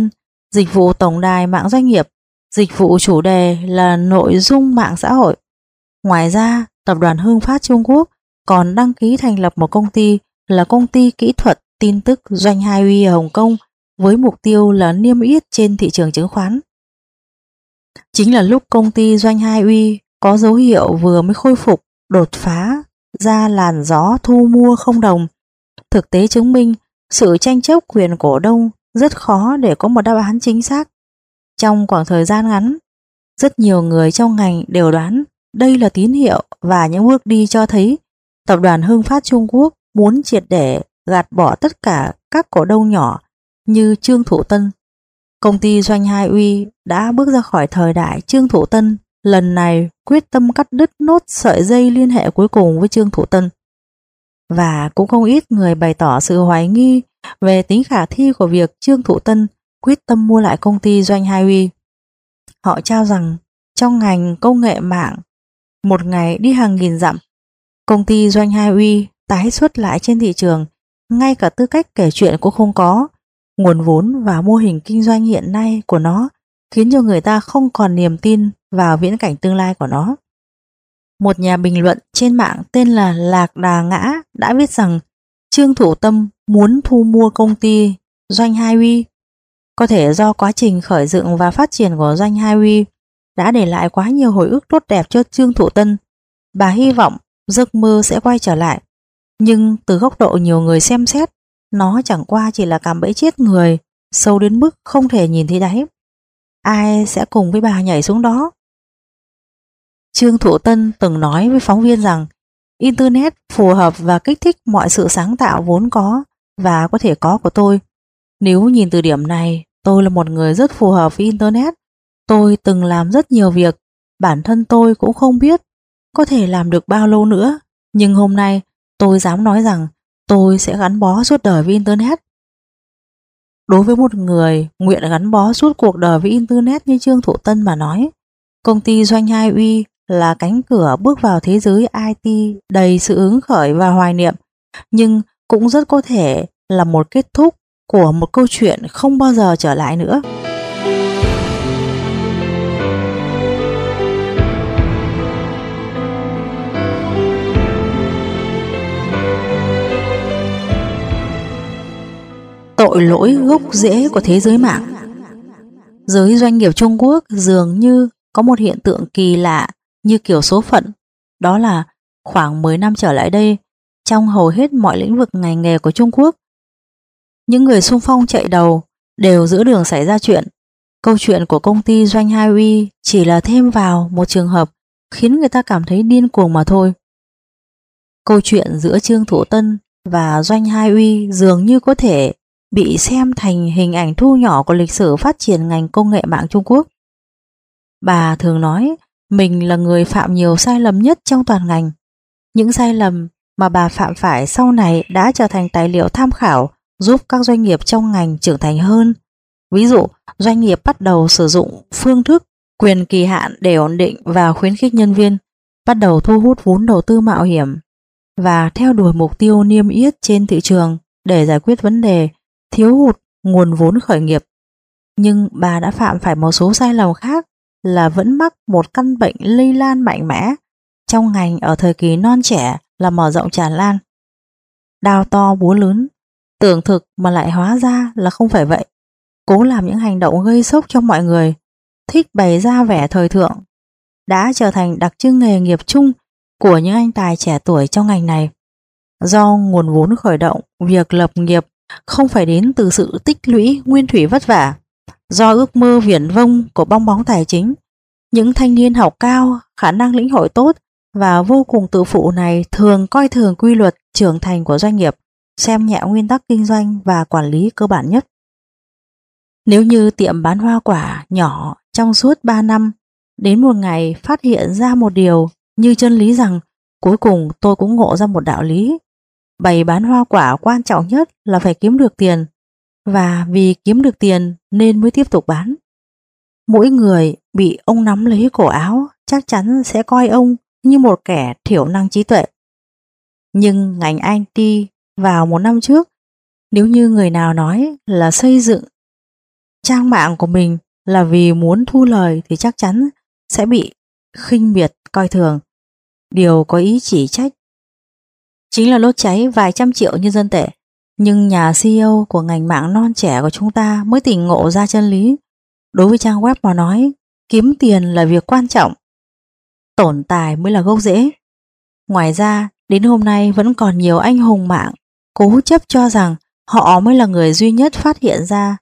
dịch vụ tổng đài mạng doanh nghiệp, dịch vụ chủ đề là nội dung mạng xã hội. Ngoài ra, Tập đoàn Hưng Phát Trung Quốc còn đăng ký thành lập một công ty là Công ty Kỹ thuật Tin tức Doanh Hai Uy ở Hồng Kông với mục tiêu là niêm yết trên thị trường chứng khoán. Chính là lúc công ty Doanh Hai Uy có dấu hiệu vừa mới khôi phục đột phá ra làn gió thu mua không đồng. Thực tế chứng minh sự tranh chấp quyền cổ đông rất khó để có một đáp án chính xác. Trong khoảng thời gian ngắn, rất nhiều người trong ngành đều đoán đây là tín hiệu và những bước đi cho thấy Tập đoàn Hưng Phát Trung Quốc muốn triệt để gạt bỏ tất cả các cổ đông nhỏ như Trương Thủ Tân. Công ty Doanh Hai Uy đã bước ra khỏi thời đại Trương Thủ Tân, lần này quyết tâm cắt đứt nốt sợi dây liên hệ cuối cùng với Trương Thủ Tân. Và cũng không ít người bày tỏ sự hoài nghi về tính khả thi của việc Trương Thủ Tân quyết tâm mua lại công ty Doanh Hai Uy. Họ cho rằng trong ngành công nghệ mạng, một ngày đi hàng nghìn dặm, công ty Doanh Hai Uy tái xuất lại trên thị trường, ngay cả tư cách kể chuyện cũng không có. Nguồn vốn và mô hình kinh doanh hiện nay của nó khiến cho người ta không còn niềm tin vào viễn cảnh tương lai của nó. Một nhà bình luận trên mạng tên là Lạc Đà Ngã đã viết rằng Trương Thủ Tâm muốn thu mua công ty Doanh Hai Uy. Có thể do quá trình khởi dựng và phát triển của Doanh Hai Uy đã để lại quá nhiều hồi ức tốt đẹp cho Trương Thủ Tân. Bà hy vọng giấc mơ sẽ quay trở lại. Nhưng từ góc độ nhiều người xem xét, nó chẳng qua chỉ là cạm bẫy chết người, sâu đến mức không thể nhìn thấy đáy. Ai sẽ cùng với bà nhảy xuống đó? Trương Thủ Tân từng nói với phóng viên rằng Internet phù hợp và kích thích mọi sự sáng tạo vốn có và có thể có của tôi. Nếu nhìn từ điểm này, tôi là một người rất phù hợp với Internet. Tôi từng làm rất nhiều việc, bản thân tôi cũng không biết có thể làm được bao lâu nữa. Nhưng hôm nay tôi dám nói rằng tôi sẽ gắn bó suốt đời với Internet. Đối với một người nguyện gắn bó suốt cuộc đời với Internet như Trương Thủ Tân mà nói, công ty Doanh Hai Uy là cánh cửa bước vào thế giới IT đầy sự hứng khởi và hoài niệm, nhưng cũng rất có thể là một kết thúc của một câu chuyện không bao giờ trở lại nữa. Tội lỗi gốc rễ của thế giới mạng. Giới doanh nghiệp Trung Quốc dường như có một hiện tượng kỳ lạ như kiểu số phận. Đó là khoảng 10 năm trở lại đây, trong hầu hết mọi lĩnh vực ngành nghề của Trung Quốc, những người xung phong chạy đầu đều giữa đường xảy ra chuyện. Câu chuyện của công ty Doanh Hai Uy chỉ là thêm vào một trường hợp khiến người ta cảm thấy điên cuồng mà thôi. Câu chuyện giữa Trương Thủ Tân và Doanh Hai Uy dường như có thể bị xem thành hình ảnh thu nhỏ của lịch sử phát triển ngành công nghệ mạng Trung Quốc. Bà thường nói mình là người phạm nhiều sai lầm nhất trong toàn ngành. Những sai lầm mà bà phạm phải sau này đã trở thành tài liệu tham khảo giúp các doanh nghiệp trong ngành trưởng thành hơn. Ví dụ, doanh nghiệp bắt đầu sử dụng phương thức quyền kỳ hạn để ổn định và khuyến khích nhân viên, bắt đầu thu hút vốn đầu tư mạo hiểm và theo đuổi mục tiêu niêm yết trên thị trường để giải quyết vấn đề thiếu hụt nguồn vốn khởi nghiệp. Nhưng bà đã phạm phải một số sai lầm khác là vẫn mắc một căn bệnh lây lan mạnh mẽ trong ngành ở thời kỳ non trẻ là mở rộng tràn lan. Đao to búa lớn, tưởng thực mà lại hóa ra là không phải vậy. Cố làm những hành động gây sốc cho mọi người, thích bày ra vẻ thời thượng, đã trở thành đặc trưng nghề nghiệp chung của những anh tài trẻ tuổi trong ngành này. Do nguồn vốn khởi động, việc lập nghiệp không phải đến từ sự tích lũy nguyên thủy vất vả, do ước mơ viển vông của bong bóng tài chính. Những thanh niên học cao, khả năng lĩnh hội tốt và vô cùng tự phụ này thường coi thường quy luật trưởng thành của doanh nghiệp, xem nhẹ nguyên tắc kinh doanh và quản lý cơ bản nhất. Nếu như tiệm bán hoa quả nhỏ trong suốt 3 năm, đến một ngày phát hiện ra một điều như chân lý rằng cuối cùng tôi cũng ngộ ra một đạo lý. Bày bán hoa quả quan trọng nhất là phải kiếm được tiền, và vì kiếm được tiền nên mới tiếp tục bán. Mỗi người bị ông nắm lấy cổ áo chắc chắn sẽ coi ông như một kẻ thiểu năng trí tuệ. Nhưng ngành IT vào một năm trước, nếu như người nào nói là xây dựng trang mạng của mình là vì muốn thu lời thì chắc chắn sẽ bị khinh miệt coi thường. Điều có ý chỉ trách chính là đốt cháy vài trăm triệu nhân dân tệ. Nhưng nhà CEO của ngành mạng non trẻ của chúng ta mới tỉnh ngộ ra chân lý. Đối với trang web mà nói, kiếm tiền là việc quan trọng, tồn tại mới là gốc rễ. Ngoài ra, đến hôm nay vẫn còn nhiều anh hùng mạng cố chấp cho rằng họ mới là người duy nhất phát hiện ra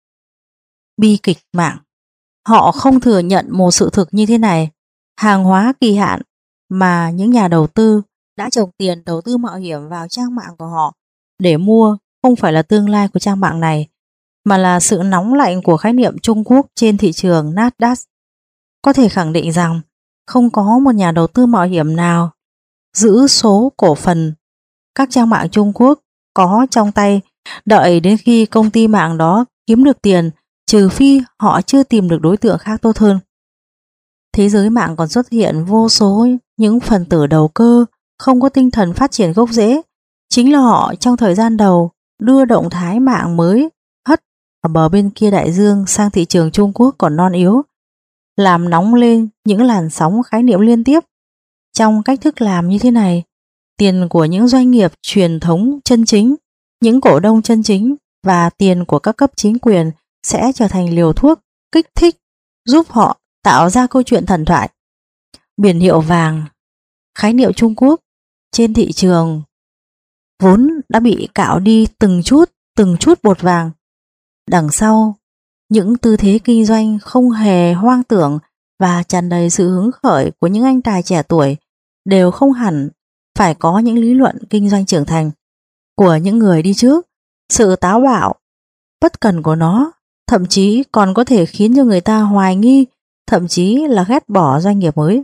bi kịch mạng. Họ không thừa nhận một sự thực như thế này. Hàng hóa kỳ hạn mà những nhà đầu tư đã trồng tiền đầu tư mạo hiểm vào trang mạng của họ để mua không phải là tương lai của trang mạng này, mà là sự nóng lạnh của khái niệm Trung Quốc trên thị trường Nasdaq. Có thể khẳng định rằng không có một nhà đầu tư mạo hiểm nào giữ số cổ phần các trang mạng Trung Quốc có trong tay đợi đến khi công ty mạng đó kiếm được tiền, trừ phi họ chưa tìm được đối tượng khác tốt hơn. Thế giới mạng còn xuất hiện vô số những phần tử đầu cơ không có tinh thần phát triển gốc rễ. Chính là họ trong thời gian đầu đưa động thái mạng mới hất ở bờ bên kia đại dương sang thị trường Trung Quốc còn non yếu, làm nóng lên những làn sóng khái niệm liên tiếp. Trong cách thức làm như thế này, tiền của những doanh nghiệp truyền thống chân chính, những cổ đông chân chính và tiền của các cấp chính quyền sẽ trở thành liều thuốc kích thích giúp họ tạo ra câu chuyện thần thoại. Biển hiệu vàng, khái niệm Trung Quốc trên thị trường vốn đã bị cạo đi từng chút bột vàng. Đằng sau những tư thế kinh doanh không hề hoang tưởng và tràn đầy sự hứng khởi của những anh tài trẻ tuổi đều không hẳn phải có những lý luận kinh doanh trưởng thành của những người đi trước. Sự táo bạo, bất cần của nó thậm chí còn có thể khiến cho người ta hoài nghi, thậm chí là ghét bỏ doanh nghiệp mới.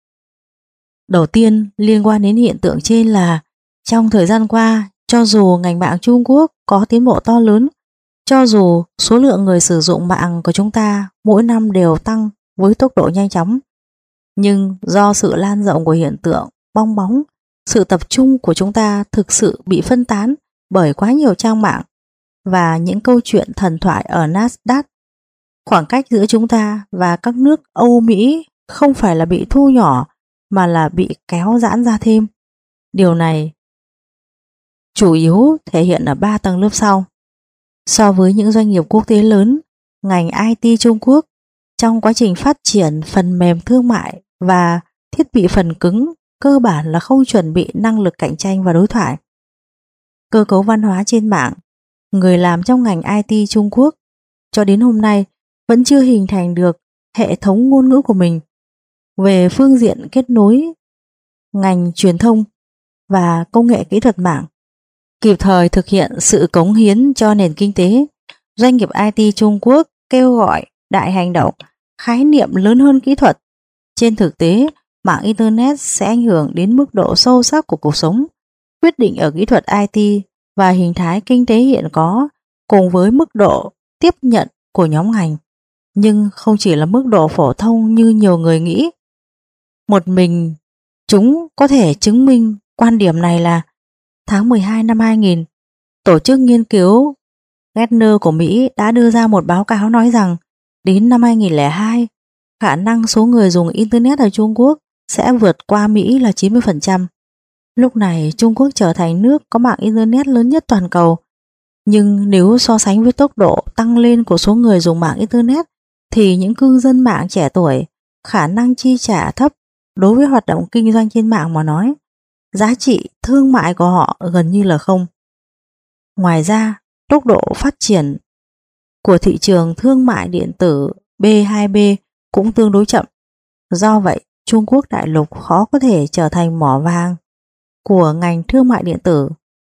Đầu tiên liên quan đến hiện tượng trên là trong thời gian qua, cho dù ngành mạng Trung Quốc có tiến bộ to lớn, cho dù số lượng người sử dụng mạng của chúng ta mỗi năm đều tăng với tốc độ nhanh chóng, nhưng do sự lan rộng của hiện tượng bong bóng, sự tập trung của chúng ta thực sự bị phân tán bởi quá nhiều trang mạng và những câu chuyện thần thoại ở Nasdaq. Khoảng cách giữa chúng ta và các nước Âu Mỹ không phải là bị thu nhỏ mà là bị kéo giãn ra thêm. Điều này chủ yếu thể hiện ở 3 tầng lớp sau. So với những doanh nghiệp quốc tế lớn, ngành IT Trung Quốc trong quá trình phát triển phần mềm thương mại và thiết bị phần cứng cơ bản là không chuẩn bị năng lực cạnh tranh và đối thoại. Cơ cấu văn hóa trên mạng, người làm trong ngành IT Trung Quốc cho đến hôm nay vẫn chưa hình thành được hệ thống ngôn ngữ của mình. Về phương diện kết nối, ngành truyền thông và công nghệ kỹ thuật mạng kịp thời thực hiện sự cống hiến cho nền kinh tế, doanh nghiệp IT Trung Quốc kêu gọi đại hành động, khái niệm lớn hơn kỹ thuật. Trên thực tế, mạng Internet sẽ ảnh hưởng đến mức độ sâu sắc của cuộc sống, quyết định ở kỹ thuật IT và hình thái kinh tế hiện có, cùng với mức độ tiếp nhận của nhóm ngành, nhưng không chỉ là mức độ phổ thông như nhiều người nghĩ. Một mình chúng có thể chứng minh quan điểm này là tháng 12 năm 2000, tổ chức nghiên cứu Gartner của Mỹ đã đưa ra một báo cáo nói rằng đến năm 2002, khả năng số người dùng Internet ở Trung Quốc sẽ vượt qua Mỹ là 90%. Lúc này Trung Quốc trở thành nước có mạng Internet lớn nhất toàn cầu. Nhưng nếu so sánh với tốc độ tăng lên của số người dùng mạng Internet thì những cư dân mạng trẻ tuổi khả năng chi trả thấp đối với hoạt động kinh doanh trên mạng mà nói. Giá trị thương mại của họ gần như là không. Ngoài ra, tốc độ phát triển của thị trường thương mại điện tử B2B cũng tương đối chậm. Do vậy, Trung Quốc đại lục khó có thể trở thành mỏ vàng của ngành thương mại điện tử.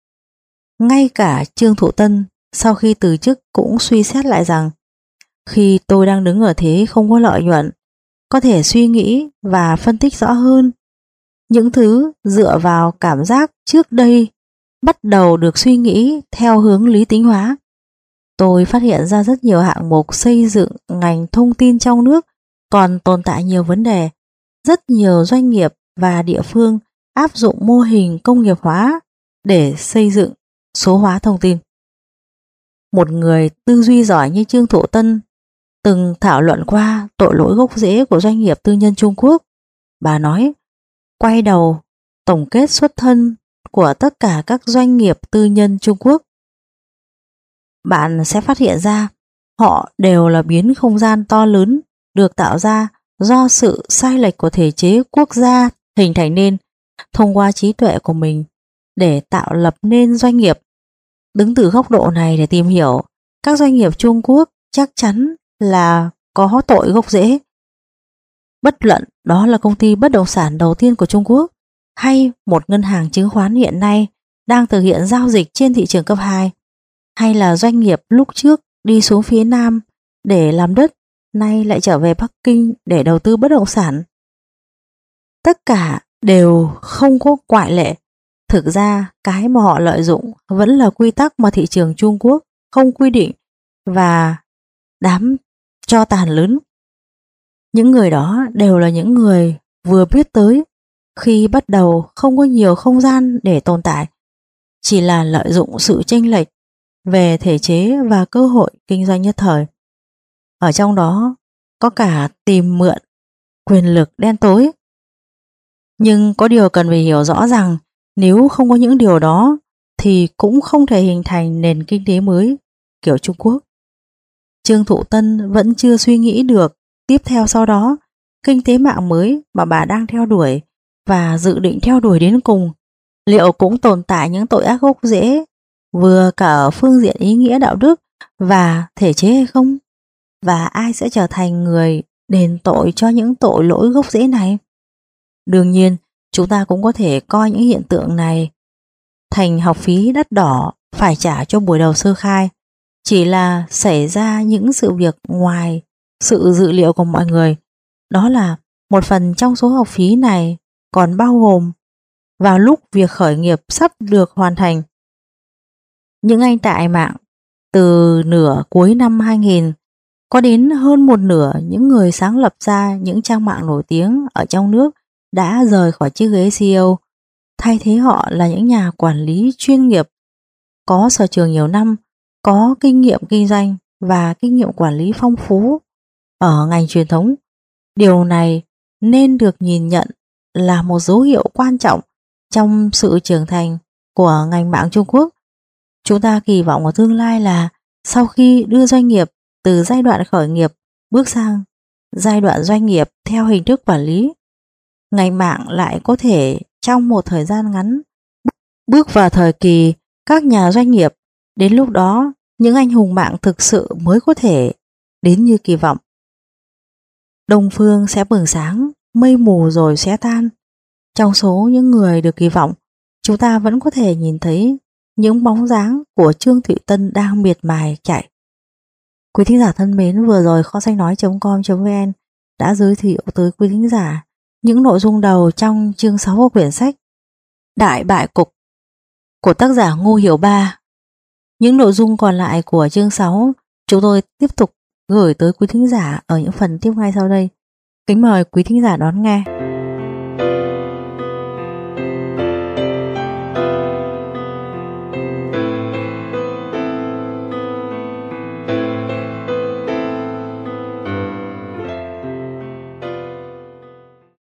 Ngay cả Trương Thụ Tân sau khi từ chức cũng suy xét lại rằng khi tôi đang đứng ở thế không có lợi nhuận, có thể suy nghĩ và phân tích rõ hơn. Những thứ dựa vào cảm giác trước đây bắt đầu được suy nghĩ theo hướng lý tính hóa. Tôi phát hiện ra rất nhiều hạng mục xây dựng ngành thông tin trong nước còn tồn tại nhiều vấn đề. Rất nhiều doanh nghiệp và địa phương áp dụng mô hình công nghiệp hóa để xây dựng số hóa thông tin. Một người tư duy giỏi như Trương Thụ Tân từng thảo luận qua tội lỗi gốc rễ của doanh nghiệp tư nhân Trung Quốc. Bà nói, quay đầu tổng kết xuất thân của tất cả các doanh nghiệp tư nhân Trung Quốc, bạn sẽ phát hiện ra họ đều là biến không gian to lớn được tạo ra do sự sai lệch của thể chế quốc gia hình thành nên thông qua trí tuệ của mình để tạo lập nên doanh nghiệp. Đứng từ góc độ này để tìm hiểu, các doanh nghiệp Trung Quốc chắc chắn là có tội gốc rễ. Bất luận đó là công ty bất động sản đầu tiên của Trung Quốc hay một ngân hàng chứng khoán hiện nay đang thực hiện giao dịch trên thị trường cấp 2, hay là doanh nghiệp lúc trước đi xuống phía Nam để làm đất, nay lại trở về Bắc Kinh để đầu tư bất động sản. Tất cả đều không có ngoại lệ. Thực ra cái mà họ lợi dụng vẫn là quy tắc mà thị trường Trung Quốc không quy định và đám tro tàn lớn. Những người đó đều là những người vừa biết tới khi bắt đầu không có nhiều không gian để tồn tại, chỉ là lợi dụng sự chênh lệch về thể chế và cơ hội kinh doanh nhất thời. Ở trong đó có cả tìm mượn quyền lực đen tối. Nhưng có điều cần phải hiểu rõ rằng nếu không có những điều đó thì cũng không thể hình thành nền kinh tế mới kiểu Trung Quốc. Trương Thụ Tân vẫn chưa suy nghĩ được tiếp theo sau đó kinh tế mạng mới mà bà đang theo đuổi và dự định theo đuổi đến cùng liệu cũng tồn tại những tội ác gốc rễ vừa cả ở phương diện ý nghĩa đạo đức và thể chế hay không? Và ai sẽ trở thành người đền tội cho những tội lỗi gốc rễ này? Đương nhiên, chúng ta cũng có thể coi những hiện tượng này thành học phí đắt đỏ phải trả cho buổi đầu sơ khai, chỉ là xảy ra những sự việc ngoài sự dự liệu của mọi người. Đó là một phần trong số học phí này còn bao gồm vào lúc việc khởi nghiệp sắp được hoàn thành. Những anh tại mạng từ nửa cuối năm 2000 có đến hơn một nửa những người sáng lập ra những trang mạng nổi tiếng ở trong nước đã rời khỏi chiếc ghế CEO. Thay thế họ là những nhà quản lý chuyên nghiệp, có sở trường nhiều năm, có kinh nghiệm kinh doanh và kinh nghiệm quản lý phong phú ở ngành truyền thống. Điều này nên được nhìn nhận là một dấu hiệu quan trọng trong sự trưởng thành của ngành mạng Trung Quốc. Chúng ta kỳ vọng ở tương lai là sau khi đưa doanh nghiệp từ giai đoạn khởi nghiệp bước sang giai đoạn doanh nghiệp theo hình thức quản lý, ngành mạng lại có thể trong một thời gian ngắn bước vào thời kỳ các nhà doanh nghiệp. Đến lúc đó, những anh hùng mạng thực sự mới có thể đến như kỳ vọng. Đông phương sẽ bừng sáng, mây mù rồi sẽ tan. Trong số những người được kỳ vọng, chúng ta vẫn có thể nhìn thấy những bóng dáng của Trương Thụy Tân đang miệt mài chạy. Quý thính giả thân mến, vừa rồi kho sách nói.com.vn đã giới thiệu tới quý thính giả những nội dung đầu trong chương 6 của quyển sách Đại bại cục của tác giả Ngô Hiểu Ba. Những nội dung còn lại của chương 6 chúng tôi tiếp tục gửi tới quý thính giả ở những phần tiếp ngay sau đây. Kính mời quý thính giả đón nghe.